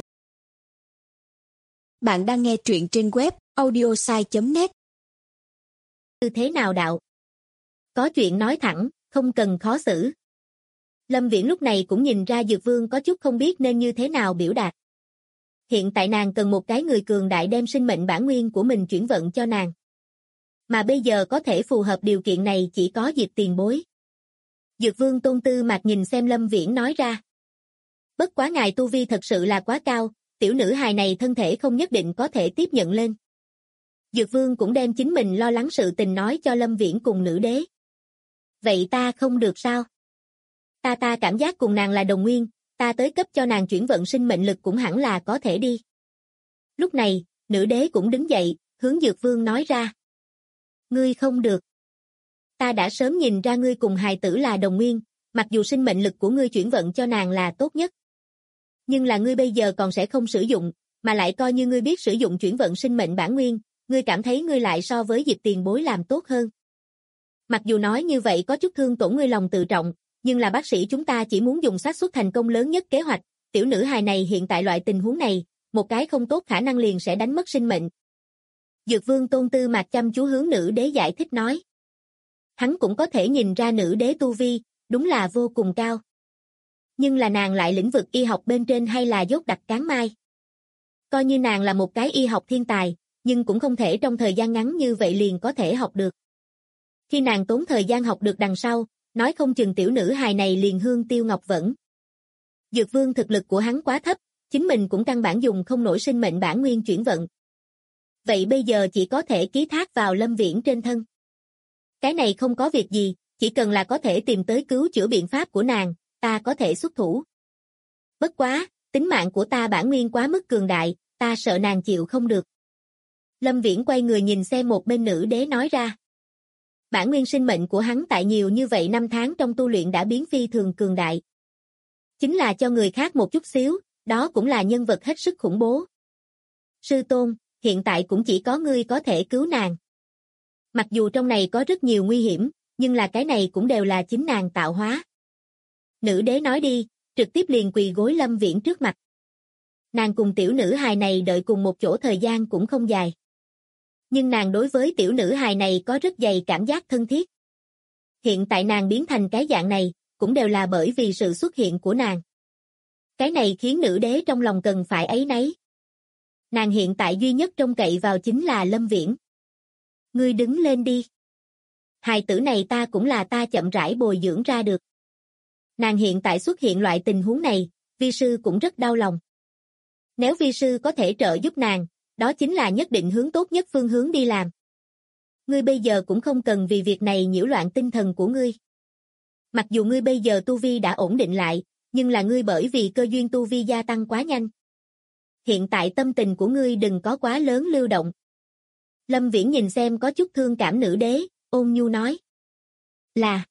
Bạn đang nghe truyện trên web audiosai.net. Như thế nào đạo? Có chuyện nói thẳng, không cần khó xử. Lâm Viễn lúc này cũng nhìn ra Dược Vương có chút không biết nên như thế nào biểu đạt. Hiện tại nàng cần một cái người cường đại đem sinh mệnh bản nguyên của mình chuyển vận cho nàng. Mà bây giờ có thể phù hợp điều kiện này chỉ có Diệp tiền bối. Dược Vương Tôn Tư Mạc nhìn xem Lâm Viễn nói ra. Bất quá ngài tu vi thật sự là quá cao, tiểu nữ hài này thân thể không nhất định có thể tiếp nhận lên. Dược Vương cũng đem chính mình lo lắng sự tình nói cho Lâm Viễn cùng nữ đế. Vậy ta không được sao? Ta cảm giác cùng nàng là đồng nguyên, ta tới cấp cho nàng chuyển vận sinh mệnh lực cũng hẳn là có thể đi. Lúc này, nữ đế cũng đứng dậy, hướng Dược Vương nói ra. Ngươi không được. Ta đã sớm nhìn ra ngươi cùng hài tử là đồng nguyên, mặc dù sinh mệnh lực của ngươi chuyển vận cho nàng là tốt nhất. Nhưng là ngươi bây giờ còn sẽ không sử dụng, mà lại coi như ngươi biết sử dụng chuyển vận sinh mệnh bản nguyên, ngươi cảm thấy ngươi lại so với Diệp tiền bối làm tốt hơn. Mặc dù nói như vậy có chút thương tổn ngươi lòng tự trọng, nhưng là bác sĩ chúng ta chỉ muốn dùng xác suất thành công lớn nhất kế hoạch, tiểu nữ hài này hiện tại loại tình huống này, một cái không tốt khả năng liền sẽ đánh mất sinh mệnh. Dược Vương Tôn Tư Mạc chăm chú hướng nữ đế giải thích nói. Hắn cũng có thể nhìn ra nữ đế tu vi, đúng là vô cùng cao. Nhưng là nàng lại lĩnh vực y học bên trên hay là dốt đặc cán mai. Coi như nàng là một cái y học thiên tài, nhưng cũng không thể trong thời gian ngắn như vậy liền có thể học được. Khi nàng tốn thời gian học được đằng sau, nói không chừng tiểu nữ hài này liền hương tiêu ngọc vẫn. Dược Vương thực lực của hắn quá thấp, chính mình cũng căn bản dùng không nổi sinh mệnh bản nguyên chuyển vận. Vậy bây giờ chỉ có thể ký thác vào Lâm Viễn trên thân. Cái này không có việc gì, chỉ cần là có thể tìm tới cứu chữa biện pháp của nàng, ta có thể xuất thủ. Bất quá, tính mạng của ta bản nguyên quá mức cường đại, ta sợ nàng chịu không được. Lâm Viễn quay người nhìn xem một bên nữ đế nói ra. Bản nguyên sinh mệnh của hắn tại nhiều như vậy năm tháng trong tu luyện đã biến phi thường cường đại. Chính là cho người khác một chút xíu, đó cũng là nhân vật hết sức khủng bố. Sư tôn, hiện tại cũng chỉ có ngươi có thể cứu nàng. Mặc dù trong này có rất nhiều nguy hiểm, nhưng là cái này cũng đều là chính nàng tạo hóa. Nữ đế nói đi, trực tiếp liền quỳ gối Lâm Viễn trước mặt. Nàng cùng tiểu nữ hài này đợi cùng một chỗ thời gian cũng không dài. Nhưng nàng đối với tiểu nữ hài này có rất dày cảm giác thân thiết. Hiện tại nàng biến thành cái dạng này, cũng đều là bởi vì sự xuất hiện của nàng. Cái này khiến nữ đế trong lòng cần phải áy náy. Nàng hiện tại duy nhất trông cậy vào chính là Lâm Viễn. Ngươi đứng lên đi. Hài tử này ta cũng là ta chậm rãi bồi dưỡng ra được. Nàng hiện tại xuất hiện loại tình huống này, vi sư cũng rất đau lòng. Nếu vi sư có thể trợ giúp nàng, đó chính là nhất định hướng tốt nhất phương hướng đi làm. Ngươi bây giờ cũng không cần vì việc này nhiễu loạn tinh thần của ngươi. Mặc dù ngươi bây giờ tu vi đã ổn định lại, nhưng là ngươi bởi vì cơ duyên tu vi gia tăng quá nhanh. Hiện tại tâm tình của ngươi đừng có quá lớn lưu động. Lâm Viễn nhìn xem có chút thương cảm nữ đế, ôn nhu nói. Là.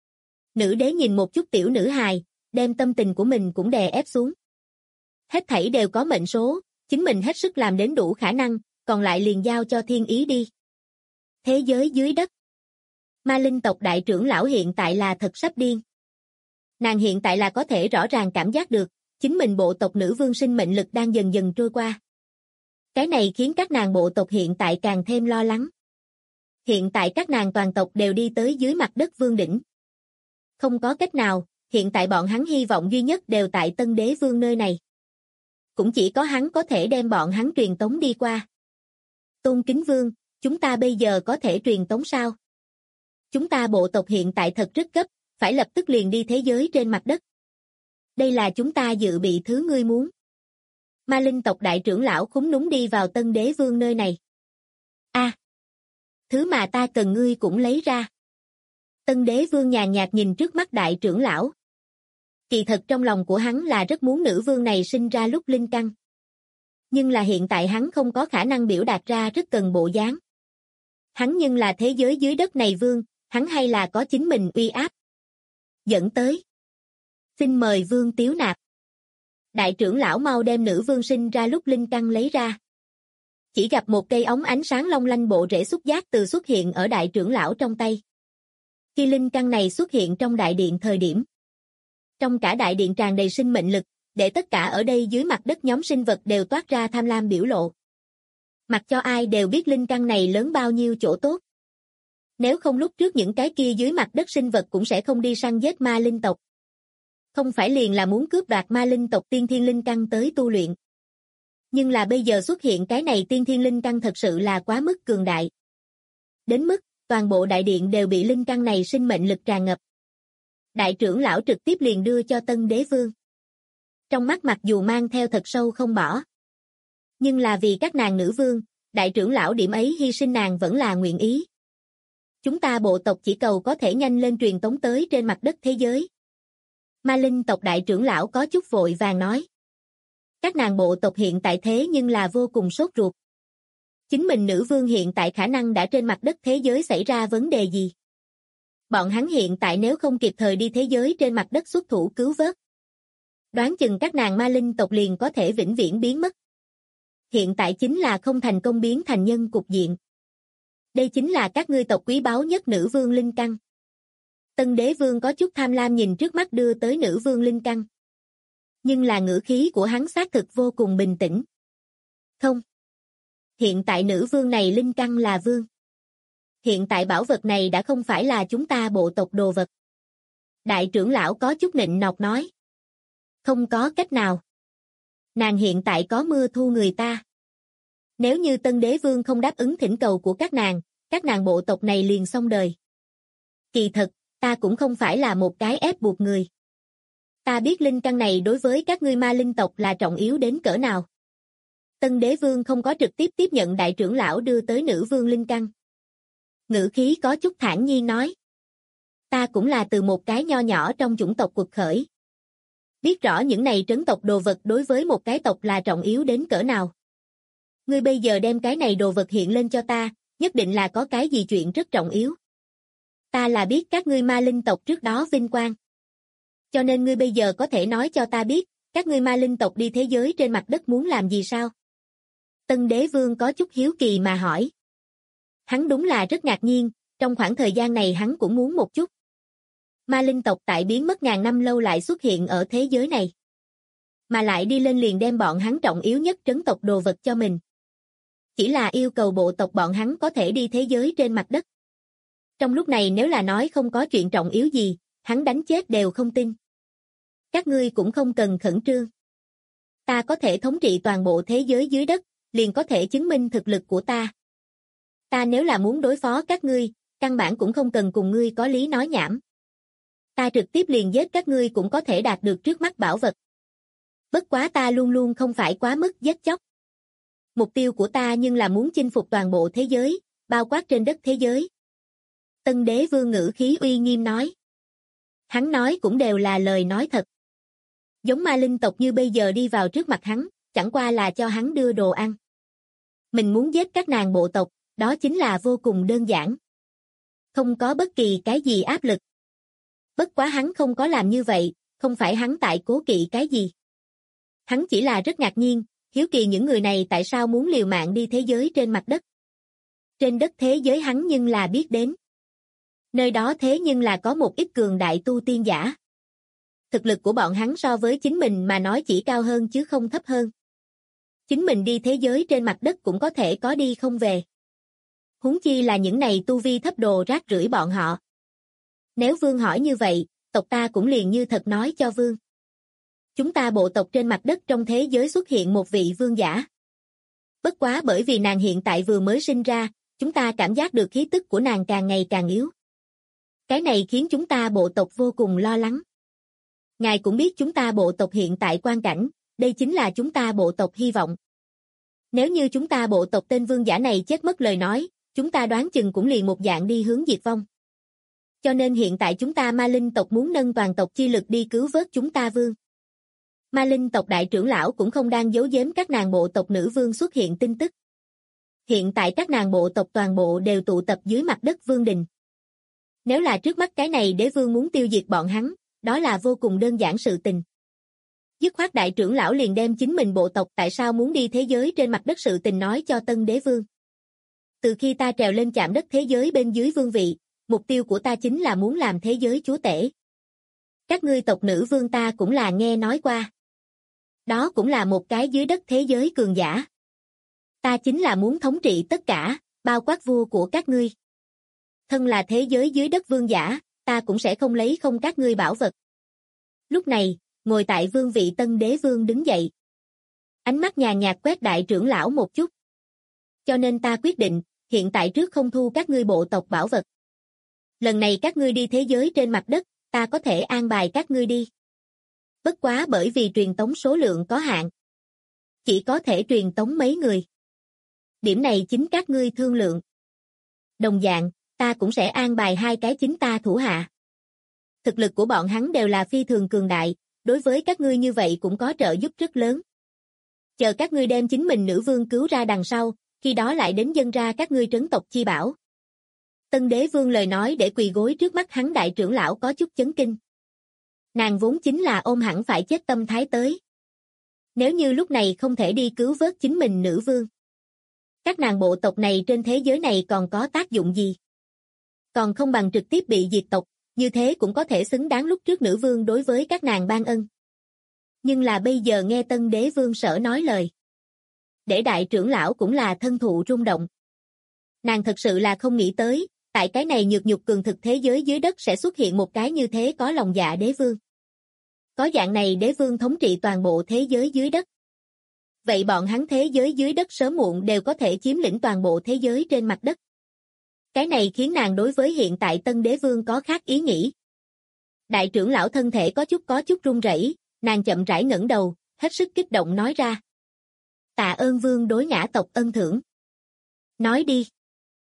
Nữ đế nhìn một chút tiểu nữ hài, đem tâm tình của mình cũng đè ép xuống. Hết thảy đều có mệnh số, chính mình hết sức làm đến đủ khả năng, còn lại liền giao cho thiên ý đi. Thế giới dưới đất. Ma linh tộc đại trưởng lão hiện tại là thật sắp điên. Nàng hiện tại là có thể rõ ràng cảm giác được, chính mình bộ tộc nữ vương sinh mệnh lực đang dần dần trôi qua. Cái này khiến các nàng bộ tộc hiện tại càng thêm lo lắng. Hiện tại các nàng toàn tộc đều đi tới dưới mặt đất vương đỉnh. Không có cách nào, hiện tại bọn hắn hy vọng duy nhất đều tại Tân Đế Vương nơi này. Cũng chỉ có hắn có thể đem bọn hắn truyền tống đi qua. Tôn Kính Vương, chúng ta bây giờ có thể truyền tống sao? Chúng ta bộ tộc hiện tại thật rất gấp, phải lập tức liền đi thế giới trên mặt đất. Đây là chúng ta dự bị thứ ngươi muốn. Ma linh tộc đại trưởng lão khúm núm đi vào Tân Đế Vương nơi này. Thứ mà ta cần ngươi cũng lấy ra. Tân Đế Vương nhàn nhạt nhìn trước mắt đại trưởng lão. Kỳ thật trong lòng của hắn là rất muốn nữ vương này sinh ra lúc linh căn. Nhưng là hiện tại hắn không có khả năng biểu đạt ra rất cần bộ dáng. Hắn nhưng là thế giới dưới đất này vương, hắn hay là có chính mình uy áp. Dẫn tới. Xin mời vương tiếu nạp. Đại trưởng lão mau đem nữ vương sinh ra lúc linh căn lấy ra. Chỉ gặp một cây ống ánh sáng long lanh bộ rễ xúc giác từ xuất hiện ở đại trưởng lão trong tay. Khi linh căn này xuất hiện trong đại điện thời điểm. Trong cả đại điện tràn đầy sinh mệnh lực, để tất cả ở đây dưới mặt đất nhóm sinh vật đều toát ra tham lam biểu lộ. Mặc cho ai đều biết linh căn này lớn bao nhiêu chỗ tốt. Nếu không lúc trước những cái kia dưới mặt đất sinh vật cũng sẽ không đi săn giết ma linh tộc. Không phải liền là muốn cướp đoạt ma linh tộc tiên thiên linh căn tới tu luyện. Nhưng là bây giờ xuất hiện cái này tiên thiên linh căn thật sự là quá mức cường đại. Đến mức, toàn bộ đại điện đều bị linh căn này sinh mệnh lực tràn ngập. Đại trưởng lão trực tiếp liền đưa cho Tân Đế Vương. Trong mắt mặc dù mang theo thật sâu không bỏ. Nhưng là vì các nàng nữ vương, đại trưởng lão điểm ấy hy sinh nàng vẫn là nguyện ý. Chúng ta bộ tộc chỉ cầu có thể nhanh lên truyền tống tới trên mặt đất thế giới. Ma linh tộc đại trưởng lão có chút vội vàng nói. Các nàng bộ tộc hiện tại thế nhưng là vô cùng sốt ruột. Chính mình nữ vương hiện tại khả năng đã trên mặt đất thế giới xảy ra vấn đề gì? Bọn hắn hiện tại nếu không kịp thời đi thế giới trên mặt đất xuất thủ cứu vớt. Đoán chừng các nàng ma linh tộc liền có thể vĩnh viễn biến mất. Hiện tại chính là không thành công biến thành nhân cục diện. Đây chính là các ngươi tộc quý báu nhất nữ vương linh căn. Tân Đế Vương có chút tham lam nhìn trước mắt đưa tới nữ vương linh căn. Nhưng là ngữ khí của hắn xác thực vô cùng bình tĩnh. Không. Hiện tại nữ vương này linh căn là vương. Hiện tại bảo vật này đã không phải là chúng ta bộ tộc đồ vật. Đại trưởng lão có chút nịnh nọt nói. Không có cách nào. Nàng hiện tại có mưa thu người ta. Nếu như Tân Đế Vương không đáp ứng thỉnh cầu của các nàng bộ tộc này liền xong đời. Kỳ thật, ta cũng không phải là một cái ép buộc người. Ta biết linh căn này đối với các ngươi ma linh tộc là trọng yếu đến cỡ nào. Tân Đế Vương không có trực tiếp tiếp nhận đại trưởng lão đưa tới nữ vương linh căn. Ngữ khí có chút thản nhiên nói. Ta cũng là từ một cái nho nhỏ trong chủng tộc quật khởi. Biết rõ những này trấn tộc đồ vật đối với một cái tộc là trọng yếu đến cỡ nào. Ngươi bây giờ đem cái này đồ vật hiện lên cho ta, nhất định là có cái gì chuyện rất trọng yếu. Ta là biết các ngươi ma linh tộc trước đó vinh quang. Cho nên ngươi bây giờ có thể nói cho ta biết, các ngươi ma linh tộc đi thế giới trên mặt đất muốn làm gì sao? Tân Đế Vương có chút hiếu kỳ mà hỏi. Hắn đúng là rất ngạc nhiên, trong khoảng thời gian này hắn cũng muốn một chút. Ma linh tộc tại biến mất ngàn năm lâu lại xuất hiện ở thế giới này. Mà lại đi lên liền đem bọn hắn trọng yếu nhất trấn tộc đồ vật cho mình. Chỉ là yêu cầu bộ tộc bọn hắn có thể đi thế giới trên mặt đất. Trong lúc này nếu là nói không có chuyện trọng yếu gì, hắn đánh chết đều không tin. Các ngươi cũng không cần khẩn trương. Ta có thể thống trị toàn bộ thế giới dưới đất, liền có thể chứng minh thực lực của ta. Ta nếu là muốn đối phó các ngươi, căn bản cũng không cần cùng ngươi có lý nói nhảm. Ta trực tiếp liền giết các ngươi cũng có thể đạt được trước mắt bảo vật. Bất quá ta luôn luôn không phải quá mức giết chóc. Mục tiêu của ta nhưng là muốn chinh phục toàn bộ thế giới, bao quát trên đất thế giới. Tân Đế Vương ngữ khí uy nghiêm nói. Hắn nói cũng đều là lời nói thật. Giống ma linh tộc như bây giờ đi vào trước mặt hắn, chẳng qua là cho hắn đưa đồ ăn. Mình muốn giết các nàng bộ tộc, đó chính là vô cùng đơn giản. Không có bất kỳ cái gì áp lực. Bất quá hắn không có làm như vậy, không phải hắn tại cố kỵ cái gì. Hắn chỉ là rất ngạc nhiên, hiếu kỳ những người này tại sao muốn liều mạng đi thế giới trên mặt đất. Trên đất thế giới hắn nhưng là biết đến. Nơi đó thế nhưng là có một ít cường đại tu tiên giả. Thực lực của bọn hắn so với chính mình mà nói chỉ cao hơn chứ không thấp hơn. Chính mình đi thế giới trên mặt đất cũng có thể có đi không về. Huống chi là những này tu vi thấp đồ rác rưởi bọn họ. Nếu Vương hỏi như vậy, tộc ta cũng liền như thật nói cho Vương. Chúng ta bộ tộc trên mặt đất trong thế giới xuất hiện một vị vương giả. Bất quá bởi vì nàng hiện tại vừa mới sinh ra, chúng ta cảm giác được khí tức của nàng càng ngày càng yếu. Cái này khiến chúng ta bộ tộc vô cùng lo lắng. Ngài cũng biết chúng ta bộ tộc hiện tại quan cảnh, đây chính là chúng ta bộ tộc hy vọng. Nếu như chúng ta bộ tộc tên vương giả này chết mất lời nói, chúng ta đoán chừng cũng liền một dạng đi hướng diệt vong. Cho nên hiện tại chúng ta ma linh tộc muốn nâng toàn tộc chi lực đi cứu vớt chúng ta vương. Ma linh tộc đại trưởng lão cũng không đang giấu giếm các nàng bộ tộc nữ vương xuất hiện tin tức. Hiện tại các nàng bộ tộc toàn bộ đều tụ tập dưới mặt đất vương đình. Nếu là trước mắt cái này đế vương muốn tiêu diệt bọn hắn, đó là vô cùng đơn giản sự tình. Dứt khoát đại trưởng lão liền đem chính mình bộ tộc tại sao muốn đi thế giới trên mặt đất sự tình nói cho tân đế vương. Từ khi ta trèo lên chạm đất thế giới bên dưới vương vị, mục tiêu của ta chính là muốn làm thế giới chúa tể. Các ngươi tộc nữ vương ta cũng là nghe nói qua. Đó cũng là một cái dưới đất thế giới cường giả. Ta chính là muốn thống trị tất cả, bao quát vua của các ngươi. Thân là thế giới dưới đất vương giả, ta cũng sẽ không lấy không các ngươi bảo vật. Lúc này, ngồi tại vương vị tân đế vương đứng dậy. Ánh mắt nhàn nhạt quét đại trưởng lão một chút. Cho nên ta quyết định, hiện tại trước không thu các ngươi bộ tộc bảo vật. Lần này các ngươi đi thế giới trên mặt đất, ta có thể an bài các ngươi đi. Bất quá bởi vì truyền tống số lượng có hạn. Chỉ có thể truyền tống mấy người. Điểm này chính các ngươi thương lượng. Đồng dạng, ta cũng sẽ an bài hai cái chính ta thủ hạ. Thực lực của bọn hắn đều là phi thường cường đại, đối với các ngươi như vậy cũng có trợ giúp rất lớn. Chờ các ngươi đem chính mình nữ vương cứu ra đằng sau, khi đó lại đến dâng ra các ngươi trấn tộc chi bảo. Tân đế vương lời nói để quỳ gối trước mắt hắn đại trưởng lão có chút chấn kinh. Nàng vốn chính là ôm hẳn phải chết tâm thái tới. Nếu như lúc này không thể đi cứu vớt chính mình nữ vương. Các nàng bộ tộc này trên thế giới này còn có tác dụng gì? Còn không bằng trực tiếp bị diệt tộc, như thế cũng có thể xứng đáng lúc trước nữ vương đối với các nàng ban ân. Nhưng là bây giờ nghe tân đế vương sở nói lời. Để đại trưởng lão cũng là thân thụ rung động. Nàng thật sự là không nghĩ tới, tại cái này nhược nhục cường thực thế giới dưới đất sẽ xuất hiện một cái như thế có lòng dạ đế vương. Có dạng này đế vương thống trị toàn bộ thế giới dưới đất. Vậy bọn hắn thế giới dưới đất sớm muộn đều có thể chiếm lĩnh toàn bộ thế giới trên mặt đất. Cái này khiến nàng đối với hiện tại tân đế vương có khác ý nghĩ. Đại trưởng lão thân thể có chút run rẩy, nàng chậm rãi ngẩng đầu, hết sức kích động nói ra. Tạ ơn vương đối ngã tộc ân thưởng. Nói đi.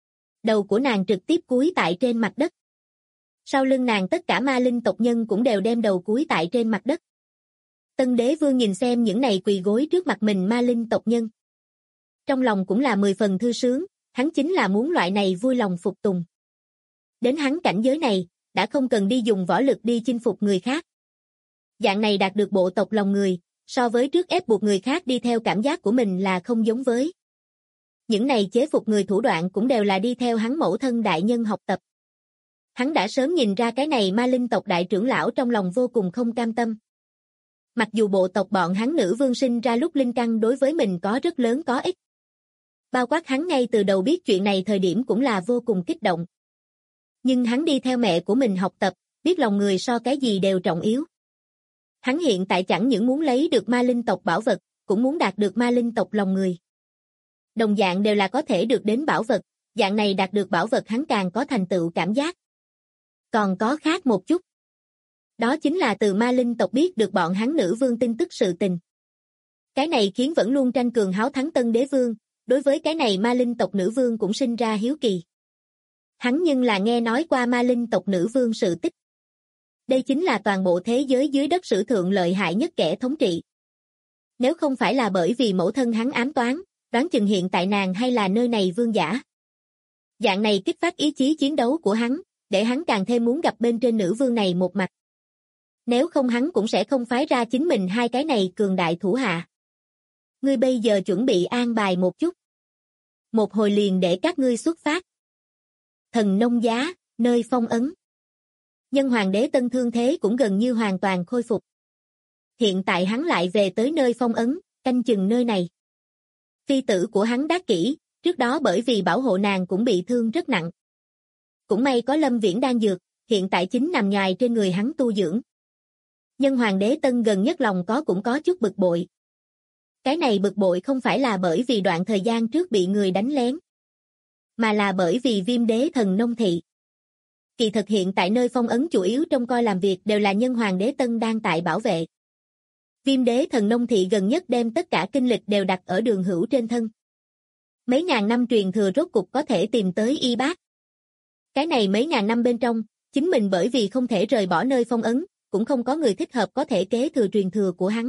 Đầu của nàng trực tiếp cúi tại trên mặt đất. Sau lưng nàng tất cả ma linh tộc nhân cũng đều đem đầu cúi tại trên mặt đất. Tân Đế Vương nhìn xem những này quỳ gối trước mặt mình ma linh tộc nhân. Trong lòng cũng là 10 phần thư sướng, hắn chính là muốn loại này vui lòng phục tùng. Đến hắn cảnh giới này, đã không cần đi dùng võ lực đi chinh phục người khác. Dạng này đạt được bộ tộc lòng người, so với trước ép buộc người khác đi theo cảm giác của mình là không giống với. Những này chế phục người thủ đoạn cũng đều là đi theo hắn mẫu thân đại nhân học tập. Hắn đã sớm nhìn ra cái này ma linh tộc đại trưởng lão trong lòng vô cùng không cam tâm. Mặc dù bộ tộc bọn hắn nữ vương sinh ra lúc linh căn đối với mình có rất lớn có ích. Bao quát hắn ngay từ đầu biết chuyện này thời điểm cũng là vô cùng kích động. Nhưng hắn đi theo mẹ của mình học tập, biết lòng người so cái gì đều trọng yếu. Hắn hiện tại chẳng những muốn lấy được ma linh tộc bảo vật, cũng muốn đạt được ma linh tộc lòng người. Đồng dạng đều là có thể được đến bảo vật, dạng này đạt được bảo vật hắn càng có thành tựu cảm giác. Còn có khác một chút. Đó chính là từ ma linh tộc biết được bọn hắn nữ vương tin tức sự tình. Cái này khiến vẫn luôn tranh cường háo thắng Tân Đế Vương, đối với cái này ma linh tộc nữ vương cũng sinh ra hiếu kỳ. Hắn nhưng là nghe nói qua ma linh tộc nữ vương sự tích. Đây chính là toàn bộ thế giới dưới đất sử thượng lợi hại nhất kẻ thống trị. Nếu không phải là bởi vì mẫu thân hắn ám toán, đoán chừng hiện tại nàng hay là nơi này vương giả. Dạng này kích phát ý chí chiến đấu của hắn, để hắn càng thêm muốn gặp bên trên nữ vương này một mặt. Nếu không hắn cũng sẽ không phái ra chính mình hai cái này cường đại thủ hạ. Ngươi bây giờ chuẩn bị an bài một chút. Một hồi liền để các ngươi xuất phát. Thần nông giá, nơi phong ấn. Nhân hoàng đế Tân thương thế cũng gần như hoàn toàn khôi phục. Hiện tại hắn lại về tới nơi phong ấn, canh chừng nơi này. Phi tử của hắn Đát Kỷ, trước đó bởi vì bảo hộ nàng cũng bị thương rất nặng. Cũng may có Lâm Viễn đan dược, hiện tại chính nằm nhòi trên người hắn tu dưỡng. Nhân hoàng đế Tân gần nhất lòng cũng có chút bực bội. Cái này bực bội không phải là bởi vì đoạn thời gian trước bị người đánh lén, mà là bởi vì Viêm đế thần nông thị. Kỳ thực hiện tại nơi phong ấn chủ yếu trông coi làm việc đều là nhân hoàng đế Tân đang tại bảo vệ. Viêm đế thần nông thị gần nhất đem tất cả kinh lịch đều đặt ở Đường Hữu trên thân. Mấy ngàn năm truyền thừa rốt cục có thể tìm tới y bác. Cái này mấy ngàn năm bên trong, chính mình bởi vì không thể rời bỏ nơi phong ấn, cũng không có người thích hợp có thể kế thừa truyền thừa của hắn.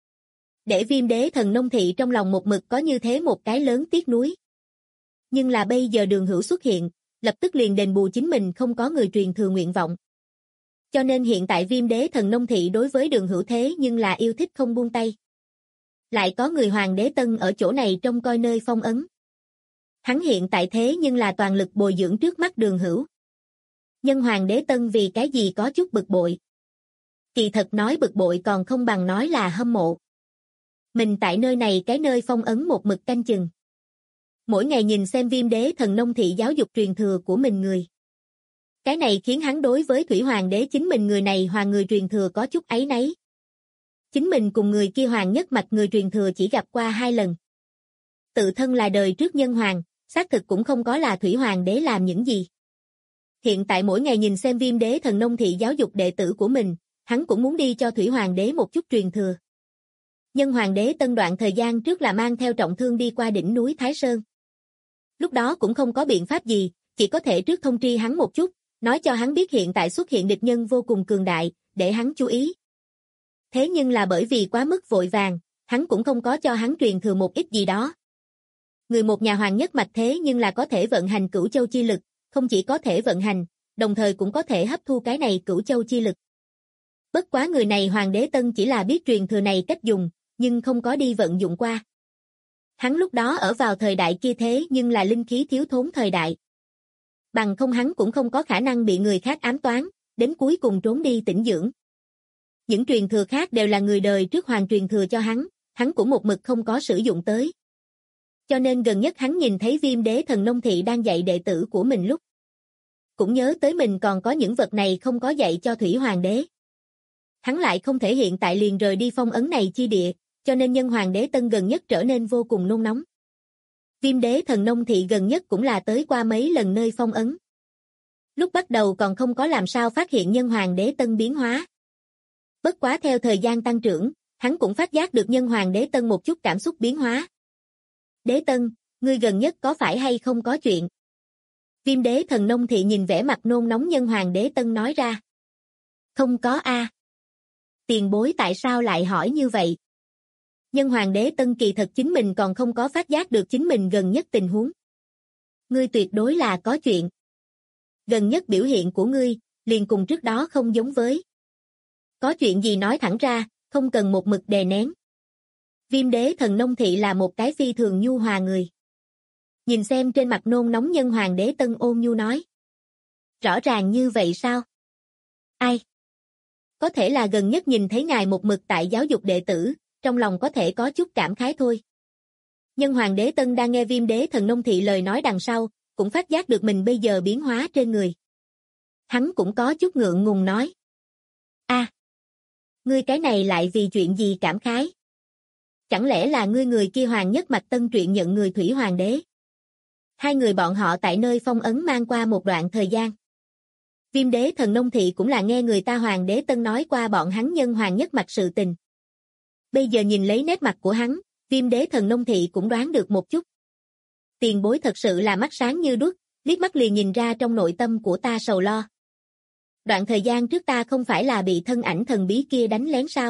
Để Viêm đế thần nông thị trong lòng một mực có như thế một cái lớn tiếc nuối. Nhưng là bây giờ Đường Hữu xuất hiện, lập tức liền đền bù chính mình không có người truyền thừa nguyện vọng. Cho nên hiện tại Viêm đế thần nông thị đối với Đường Hữu thế nhưng là yêu thích không buông tay. Lại có người hoàng đế Tân ở chỗ này trông coi nơi phong ấn. Hắn hiện tại thế nhưng là toàn lực bồi dưỡng trước mắt Đường Hữu. Nhân hoàng đế Tân vì cái gì có chút bực bội. Kỳ thật nói bực bội còn không bằng nói là hâm mộ. Mình tại nơi này cái nơi phong ấn một mực canh chừng. Mỗi ngày nhìn xem Viêm đế thần nông thị giáo dục truyền thừa của mình người. Cái này khiến hắn đối với Thủy Hoàng đế chính mình người này hoàng người truyền thừa có chút áy náy. Chính mình cùng người kia hoàng nhất mạch người truyền thừa chỉ gặp qua 2 lần. Tự thân là đời trước nhân hoàng, xác thực cũng không có là Thủy Hoàng đế làm những gì. Hiện tại mỗi ngày nhìn xem Viêm đế thần nông thị giáo dục đệ tử của mình, hắn cũng muốn đi cho Thủy Hoàng đế một chút truyền thừa. Nhân hoàng đế Tân đoạn thời gian trước là mang theo trọng thương đi qua đỉnh núi Thái Sơn. Lúc đó cũng không có biện pháp gì, chỉ có thể trước thông tri hắn một chút, nói cho hắn biết hiện tại xuất hiện địch nhân vô cùng cường đại, để hắn chú ý. Thế nhưng là bởi vì quá mức vội vàng, hắn cũng không có cho hắn truyền thừa một ít gì đó. Người một nhà hoàng nhất mạch thế nhưng là có thể vận hành Cửu Châu chi lực, không chỉ có thể vận hành, đồng thời cũng có thể hấp thu cái này Cửu Châu chi lực. Bất quá người này hoàng đế Tân chỉ là biết truyền thừa này cách dùng, nhưng không có đi vận dụng qua. Hắn lúc đó ở vào thời đại kia thế nhưng là linh khí thiếu thốn thời đại. Bằng không hắn cũng không có khả năng bị người khác ám toán, đến cuối cùng trốn đi tĩnh dưỡng. Những truyền thừa khác đều là người đời trước hoàng truyền thừa cho hắn cũng một mực không có sử dụng tới. Cho nên gần nhất hắn nhìn thấy Viêm đế thần nông thị đang dạy đệ tử của mình lúc. Cũng nhớ tới mình còn có những vật này không có dạy cho Thủy Hoàng đế. Hắn lại không thể hiện tại liền rời đi phong ấn này chi địa, cho nên nhân hoàng đế Tân gần nhất trở nên vô cùng nôn nóng. Viêm đế thần nông thị gần nhất cũng là tới qua mấy lần nơi phong ấn. Lúc bắt đầu còn không có làm sao phát hiện nhân hoàng đế Tân biến hóa. Bất quá theo thời gian tăng trưởng, hắn cũng phát giác được nhân hoàng đế Tân một chút cảm xúc biến hóa. Đế Tân, ngươi gần nhất có phải hay không có chuyện? Viêm đế thần nông thị nhìn vẻ mặt nôn nóng Nhân Hoàng đế tân nói ra. Không có a. Tiền bối tại sao lại hỏi như vậy? Nhân Hoàng đế tân kỳ thật chính mình còn không có phát giác được chính mình gần nhất tình huống. Ngươi tuyệt đối là có chuyện. Gần nhất biểu hiện của ngươi, liền cùng trước đó không giống với. Có chuyện gì nói thẳng ra, không cần một mực đè nén. Viêm đế thần nông thị là một cái phi thường nhu hòa người. Nhìn xem trên mặt nôn nóng Nhân Hoàng đế tân ôn nhu nói. Rõ ràng như vậy sao? Ai? Có thể là gần nhất nhìn thấy ngài một mực tại giáo dục đệ tử, trong lòng có thể có chút cảm khái thôi. Nhân Hoàng đế tân đang nghe Viêm đế thần nông thị lời nói đằng sau, cũng phát giác được mình bây giờ biến hóa trên người. Hắn cũng có chút ngượng ngùng nói. Ngươi cái này lại vì chuyện gì cảm khái? Chẳng lẽ là ngươi người kia Hoàng Nhất Mạch tân truyện nhận người Thủy Hoàng đế? Hai người bọn họ tại nơi phong ấn mang qua một đoạn thời gian. Viêm đế thần nông thị cũng là nghe người ta Hoàng đế tân nói qua bọn hắn nhân Hoàng Nhất Mạch sự tình. Bây giờ nhìn lấy nét mặt của hắn, Viêm đế thần nông thị cũng đoán được một chút. Tiền bối thật sự là mắt sáng như đuốc, liếc mắt liền nhìn ra trong nội tâm của ta sầu lo. Đoạn thời gian trước ta không phải là bị thân ảnh thần bí kia đánh lén sao?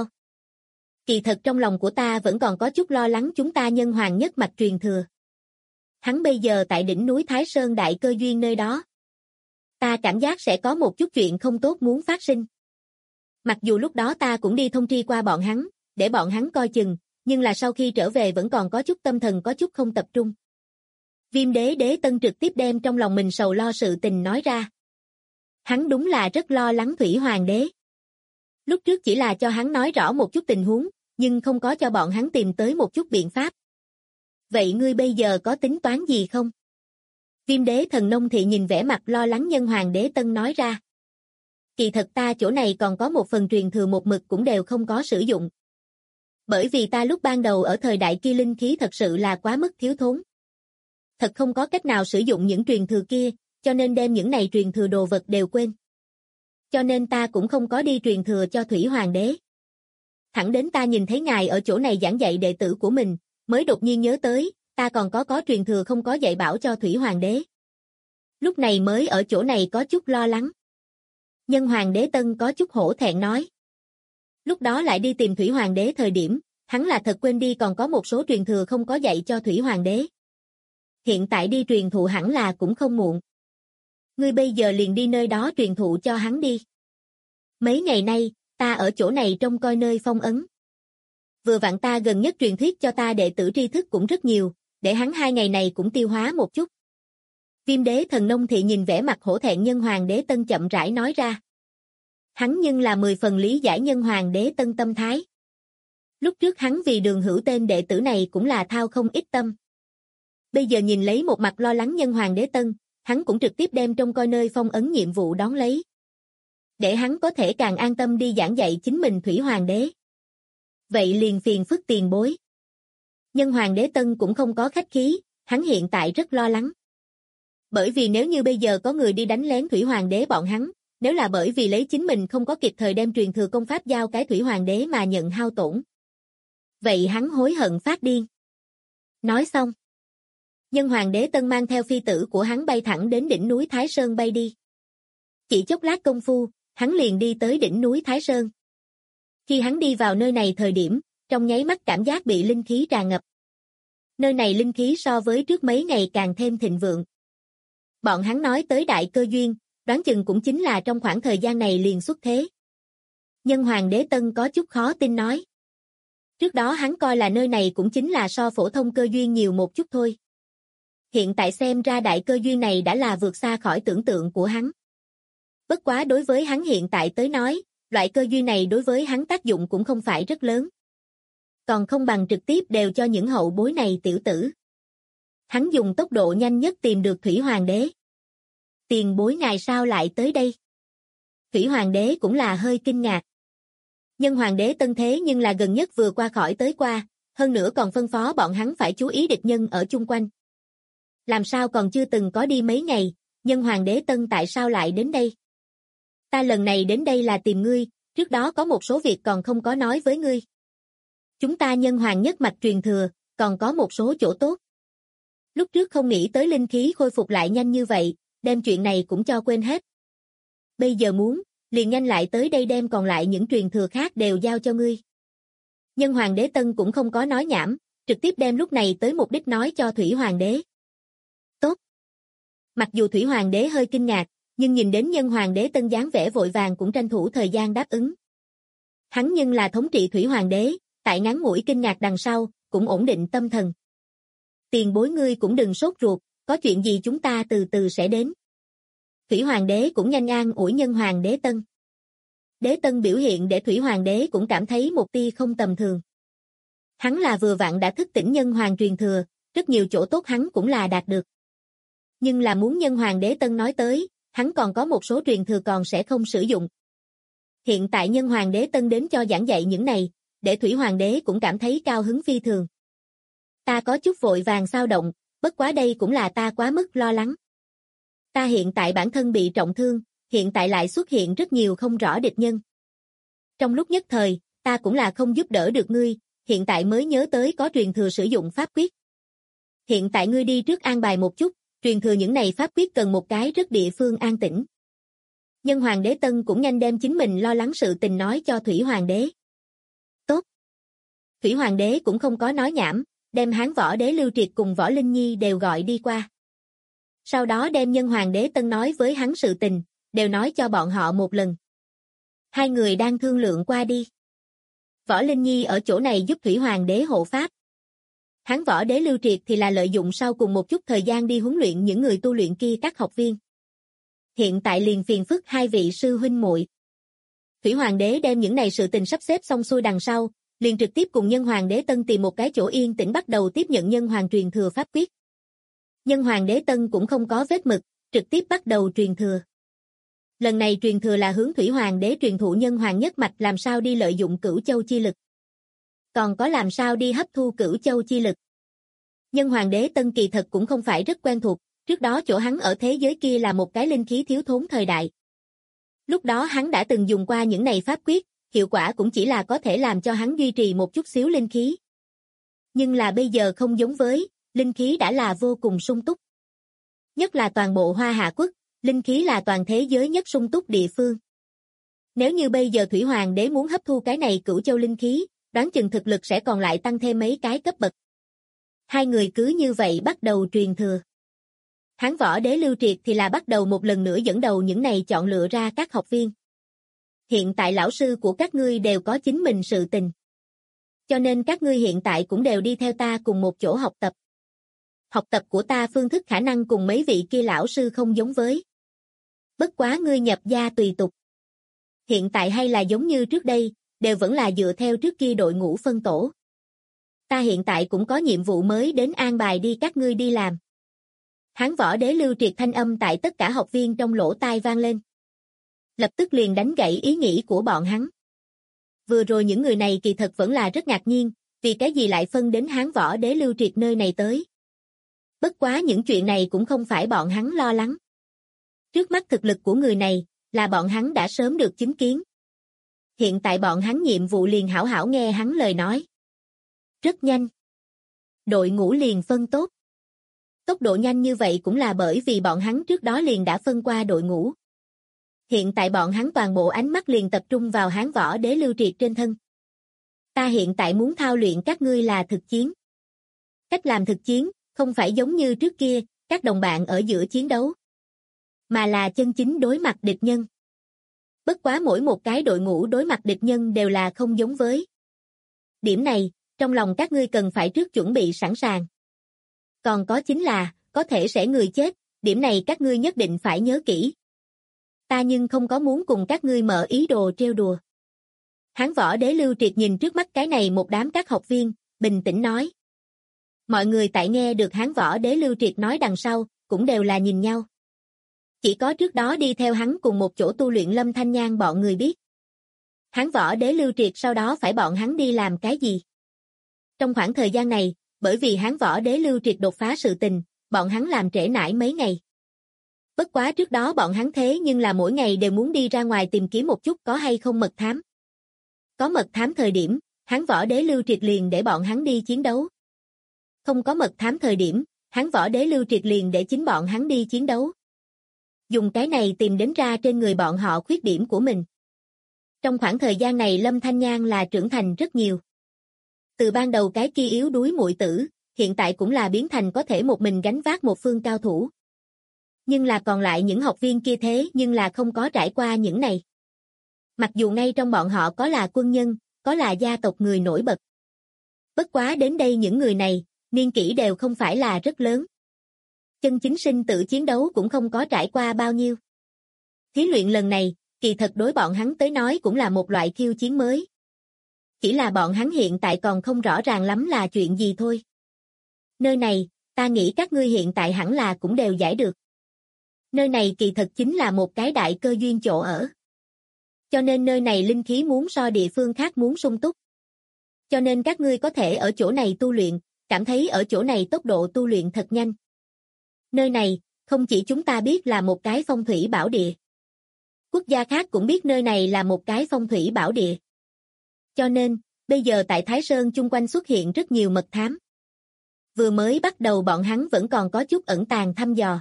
Kỳ thật trong lòng của ta vẫn còn có chút lo lắng chúng ta nhân Hoàng Nhất Mạch truyền thừa. Hắn bây giờ tại đỉnh núi Thái Sơn Đại Cơ Duyên nơi đó. Ta cảm giác sẽ có một chút chuyện không tốt muốn phát sinh. Mặc dù lúc đó ta cũng đi thông tri qua bọn hắn, để bọn hắn coi chừng, nhưng là sau khi trở về vẫn còn có chút tâm thần có chút không tập trung. Viêm đế đế tân trực tiếp đem trong lòng mình sầu lo sự tình nói ra. Hắn đúng là rất lo lắng Thủy Hoàng đế. Lúc trước chỉ là cho hắn nói rõ một chút tình huống, nhưng không có cho bọn hắn tìm tới một chút biện pháp. Vậy ngươi bây giờ có tính toán gì không? Viêm đế thần nông thị nhìn vẻ mặt lo lắng Nhân Hoàng đế tân nói ra. Kỳ thật ta chỗ này còn có một phần truyền thừa một mực cũng đều không có sử dụng. Bởi vì ta lúc ban đầu ở thời đại kia linh khí thật sự là quá mức thiếu thốn. Thật không có cách nào sử dụng những truyền thừa kia, cho nên đem những này truyền thừa đồ vật đều quên. Cho nên ta cũng không có đi truyền thừa cho Thủy Hoàng đế. Thẳng đến ta nhìn thấy ngài ở chỗ này giảng dạy đệ tử của mình, mới đột nhiên nhớ tới, ta còn có truyền thừa không có dạy bảo cho Thủy Hoàng đế. Lúc này mới ở chỗ này có chút lo lắng. Nhân Hoàng đế tân có chút hổ thẹn nói. Lúc đó lại đi tìm Thủy Hoàng đế thời điểm, hắn là thật quên đi còn có một số truyền thừa không có dạy cho Thủy Hoàng đế. Hiện tại đi truyền thụ hẳn là cũng không muộn. Ngươi bây giờ liền đi nơi đó truyền thụ cho hắn đi. Mấy ngày nay, ta ở chỗ này trông coi nơi phong ấn. Vừa vặn ta gần nhất truyền thuyết cho ta đệ tử tri thức cũng rất nhiều, để hắn 2 ngày này cũng tiêu hóa một chút. Viêm đế thần nông thị nhìn vẻ mặt hổ thẹn Nhân Hoàng đế tân chậm rãi nói ra. Hắn nhưng là 10 phần lý giải Nhân Hoàng đế tân tâm thái. Lúc trước hắn vì Đường Hữu tên đệ tử này cũng là thao không ít tâm. Bây giờ nhìn lấy một mặt lo lắng Nhân Hoàng đế tân, hắn cũng trực tiếp đem trông coi nơi phong ấn nhiệm vụ đón lấy. Để hắn có thể càng an tâm đi giảng dạy chính mình Thủy Hoàng đế. Vậy liền phiền phức tiền bối. Nhân Hoàng đế tân cũng không có khách khí, hắn hiện tại rất lo lắng. Bởi vì nếu như bây giờ có người đi đánh lén Thủy Hoàng đế bọn hắn, nếu là bởi vì lấy chính mình không có kịp thời đem truyền thừa công pháp giao cái Thủy Hoàng đế mà nhận hao tổn. Vậy hắn hối hận phát điên. Nói xong. Nhân Hoàng đế tân mang theo phi tử của hắn bay thẳng đến đỉnh núi Thái Sơn bay đi. Chỉ chốc lát công phu, hắn liền đi tới đỉnh núi Thái Sơn. Khi hắn đi vào nơi này thời điểm, trong nháy mắt cảm giác bị linh khí tràn ngập. Nơi này linh khí so với trước mấy ngày càng thêm thịnh vượng. Bọn hắn nói tới đại cơ duyên, đoán chừng cũng chính là trong khoảng thời gian này liền xuất thế. Nhân Hoàng đế tân có chút khó tin nói. Trước đó hắn coi là nơi này cũng chính là so phổ thông cơ duyên nhiều một chút thôi. Hiện tại xem ra đại cơ duyên này đã là vượt xa khỏi tưởng tượng của hắn. Bất quá đối với hắn hiện tại tới nói, loại cơ duyên này đối với hắn tác dụng cũng không phải rất lớn. Còn không bằng trực tiếp đều cho những hậu bối này tiểu tử. Hắn dùng tốc độ nhanh nhất tìm được Thủy Hoàng đế. Tiền bối ngài sao lại tới đây? Thủy Hoàng đế cũng là hơi kinh ngạc. Nhân Hoàng đế tân thế nhưng là gần nhất vừa qua khỏi tới qua, hơn nữa còn phân phó bọn hắn phải chú ý địch nhân ở chung quanh. Làm sao còn chưa từng có đi mấy ngày, Nhân Hoàng đế tân tại sao lại đến đây? Ta lần này đến đây là tìm ngươi, trước đó có một số việc còn không có nói với ngươi. Chúng ta Nhân Hoàng nhất mạch truyền thừa, còn có một số chỗ tốt. Lúc trước không nghĩ tới linh khí khôi phục lại nhanh như vậy, đem chuyện này cũng cho quên hết. Bây giờ muốn, liền nhanh lại tới đây đem còn lại những truyền thừa khác đều giao cho ngươi. Nhân Hoàng đế Tân cũng không có nói nhảm, trực tiếp đem lúc này tới mục đích nói cho Thủy Hoàng đế. Tốt. Mặc dù Thủy Hoàng đế hơi kinh ngạc, nhưng nhìn đến Nhân Hoàng đế Tân dáng vẻ vội vàng cũng tranh thủ thời gian đáp ứng. Hắn nhưng là thống trị Thủy Hoàng đế, tại ngắn ngủi kinh ngạc đằng sau, cũng ổn định tâm thần. Tiền bối ngươi cũng đừng sốt ruột, có chuyện gì chúng ta từ từ sẽ đến. Thủy Hoàng đế cũng nhanh an ủi Nhân Hoàng đế Tân. Đế Tân biểu hiện để Thủy Hoàng đế cũng cảm thấy một tia không tầm thường. Hắn là vừa vặn đã thức tỉnh Nhân Hoàng truyền thừa, rất nhiều chỗ tốt hắn cũng là đạt được. Nhưng là muốn Nhân Hoàng đế Tân nói tới, hắn còn có một số truyền thừa còn sẽ không sử dụng. Hiện tại Nhân Hoàng đế Tân đến cho giảng dạy những này, để Thủy Hoàng đế cũng cảm thấy cao hứng phi thường. Ta có chút vội vàng xao động, bất quá đây cũng là ta quá mức lo lắng. Ta hiện tại bản thân bị trọng thương, hiện tại lại xuất hiện rất nhiều không rõ địch nhân. Trong lúc nhất thời, ta cũng là không giúp đỡ được ngươi, hiện tại mới nhớ tới có truyền thừa sử dụng pháp quyết. Hiện tại ngươi đi trước an bài một chút, truyền thừa những này pháp quyết cần một cái rất địa phương an tĩnh. Nhân Hoàng đế Tân cũng nhanh đem chính mình lo lắng sự tình nói cho Thủy Hoàng đế. Tốt. Thủy Hoàng đế cũng không có nói nhảm, đem Hán Võ đế Lưu Triệt cùng Võ Linh Nhi đều gọi đi qua. Sau đó đem Nhân Hoàng đế Tân nói với hắn sự tình, đều nói cho bọn họ một lần. Hai người đang thương lượng qua đi. Võ Linh Nhi ở chỗ này giúp Thủy Hoàng đế hộ pháp. Hán Võ đế Lưu Triệt thì là lợi dụng sau cùng một chút thời gian đi huấn luyện những người tu luyện kia các học viên. Hiện tại liền phiền phức hai vị sư huynh muội. Thủy Hoàng đế đem những này sự tình sắp xếp xong xuôi đằng sau, liền trực tiếp cùng Nhân Hoàng đế Tân tìm một cái chỗ yên tĩnh bắt đầu tiếp nhận Nhân Hoàng truyền thừa pháp quyết. Nhân Hoàng đế Tân cũng không có vết mực, trực tiếp bắt đầu truyền thừa. Lần này truyền thừa là hướng Thủy Hoàng đế truyền thụ Nhân Hoàng nhất mạch làm sao đi lợi dụng Cửu Châu chi lực. Còn có làm sao đi hấp thu Cửu Châu chi lực. Nhân Hoàng đế Tân kỳ thật cũng không phải rất quen thuộc, trước đó chỗ hắn ở thế giới kia là một cái linh khí thiếu thốn thời đại. Lúc đó hắn đã từng dùng qua những này pháp quyết, hiệu quả cũng chỉ là có thể làm cho hắn duy trì một chút xíu linh khí. Nhưng là bây giờ không giống với, linh khí đã là vô cùng sung túc. Nhất là toàn bộ Hoa Hạ quốc, linh khí là toàn thế giới nhất sung túc địa phương. Nếu như bây giờ Thủy Hoàng đế muốn hấp thu cái này Cửu Châu linh khí, đoán chừng thực lực sẽ còn lại tăng thêm mấy cái cấp bậc. Hai người cứ như vậy bắt đầu truyền thừa. Hán Võ đế Lưu Triệt thì là bắt đầu một lần nữa dẫn đầu những này chọn lựa ra các học viên. Hiện tại lão sư của các ngươi đều có chính mình sự tình. Cho nên các ngươi hiện tại cũng đều đi theo ta cùng một chỗ học tập. Học tập của ta phương thức khả năng cùng mấy vị kia lão sư không giống với. Bất quá ngươi nhập gia tùy tục. Hiện tại hay là giống như trước đây, đều vẫn là dựa theo trước kia đội ngũ phân tổ. Ta hiện tại cũng có nhiệm vụ mới đến an bài đi các ngươi đi làm. Hán Võ đế Lưu Triệt thanh âm tại tất cả học viên trong lỗ tai vang lên. Lập tức liền đánh gãy ý nghĩ của bọn hắn. Vừa rồi những người này kỳ thật vẫn là rất ngạc nhiên, vì cái gì lại phân đến Hán Võ đế Lưu Triệt nơi này tới. Bất quá những chuyện này cũng không phải bọn hắn lo lắng. Trước mắt thực lực của người này, là bọn hắn đã sớm được chứng kiến. Hiện tại bọn hắn nhiệm vụ liền hảo hảo nghe hắn lời nói. Rất nhanh. Đội ngũ liền phân tốt. Tốc độ nhanh như vậy cũng là bởi vì bọn hắn trước đó liền đã phân qua đội ngũ. Hiện tại bọn hắn toàn bộ ánh mắt liền tập trung vào Hán Võ đế Lưu Triệt trên thân. Ta hiện tại muốn thao luyện các ngươi là thực chiến. Cách làm thực chiến, không phải giống như trước kia, các đồng bạn ở giữa chiến đấu. Mà là chân chính đối mặt địch nhân. Bất quá mỗi một cái đội ngũ đối mặt địch nhân đều là không giống với. Điểm này, trong lòng các ngươi cần phải trước chuẩn bị sẵn sàng. Còn có chính là, có thể sẽ người chết, điểm này các ngươi nhất định phải nhớ kỹ. Ta nhưng không có muốn cùng các ngươi mở ý đồ trêu đùa. Hán Võ đế Lưu Triệt nhìn trước mắt cái này một đám các học viên, bình tĩnh nói. Mọi người tại nghe được Hán Võ đế Lưu Triệt nói đằng sau, cũng đều là nhìn nhau. Chỉ có trước đó đi theo hắn cùng một chỗ tu luyện Lâm Thanh Nhan bọn người biết. Hán Võ đế Lưu Triệt sau đó phải bọn hắn đi làm cái gì? Trong khoảng thời gian này, bởi vì Hán Võ đế Lưu Triệt đột phá sự tình, bọn hắn làm trễ nải mấy ngày. Bất quá trước đó bọn hắn thế nhưng là mỗi ngày đều muốn đi ra ngoài tìm kiếm một chút có hay không mật thám. Có mật thám thời điểm, Hán Võ đế Lưu Triệt liền để bọn hắn đi chiến đấu. Không có mật thám thời điểm, Hán Võ đế Lưu Triệt liền để chính bọn hắn đi chiến đấu. dùng cái này tìm đến ra trên người bọn họ khuyết điểm của mình. Trong khoảng thời gian này Lâm Thanh Nhan là trưởng thành rất nhiều. Từ ban đầu cái kia yếu đuối muội tử, hiện tại cũng là biến thành có thể một mình gánh vác một phương cao thủ. Nhưng là còn lại những học viên kia thế nhưng là không có trải qua những này. Mặc dù ngay trong bọn họ có là quân nhân, có là gia tộc người nổi bật. Bất quá đến đây những người này, niên kỷ đều không phải là rất lớn. Chân chính sinh tử chiến đấu cũng không có trải qua bao nhiêu. Thí luyện lần này, kỳ thật đối bọn hắn tới nói cũng là một loại khiêu chiến mới. Chỉ là bọn hắn hiện tại còn không rõ ràng lắm là chuyện gì thôi. Nơi này, ta nghĩ các ngươi hiện tại hẳn là cũng đều giải được. Nơi này kỳ thật chính là một cái đại cơ duyên chỗ ở. Cho nên nơi này linh khí muốn so địa phương khác muốn sung túc. Cho nên các ngươi có thể ở chỗ này tu luyện, cảm thấy ở chỗ này tốc độ tu luyện thật nhanh. Nơi này, không chỉ chúng ta biết là một cái phong thủy bảo địa. Quốc gia khác cũng biết nơi này là một cái phong thủy bảo địa. Cho nên, bây giờ tại Thái Sơn chung quanh xuất hiện rất nhiều mật thám. Vừa mới bắt đầu bọn hắn vẫn còn có chút ẩn tàng thăm dò.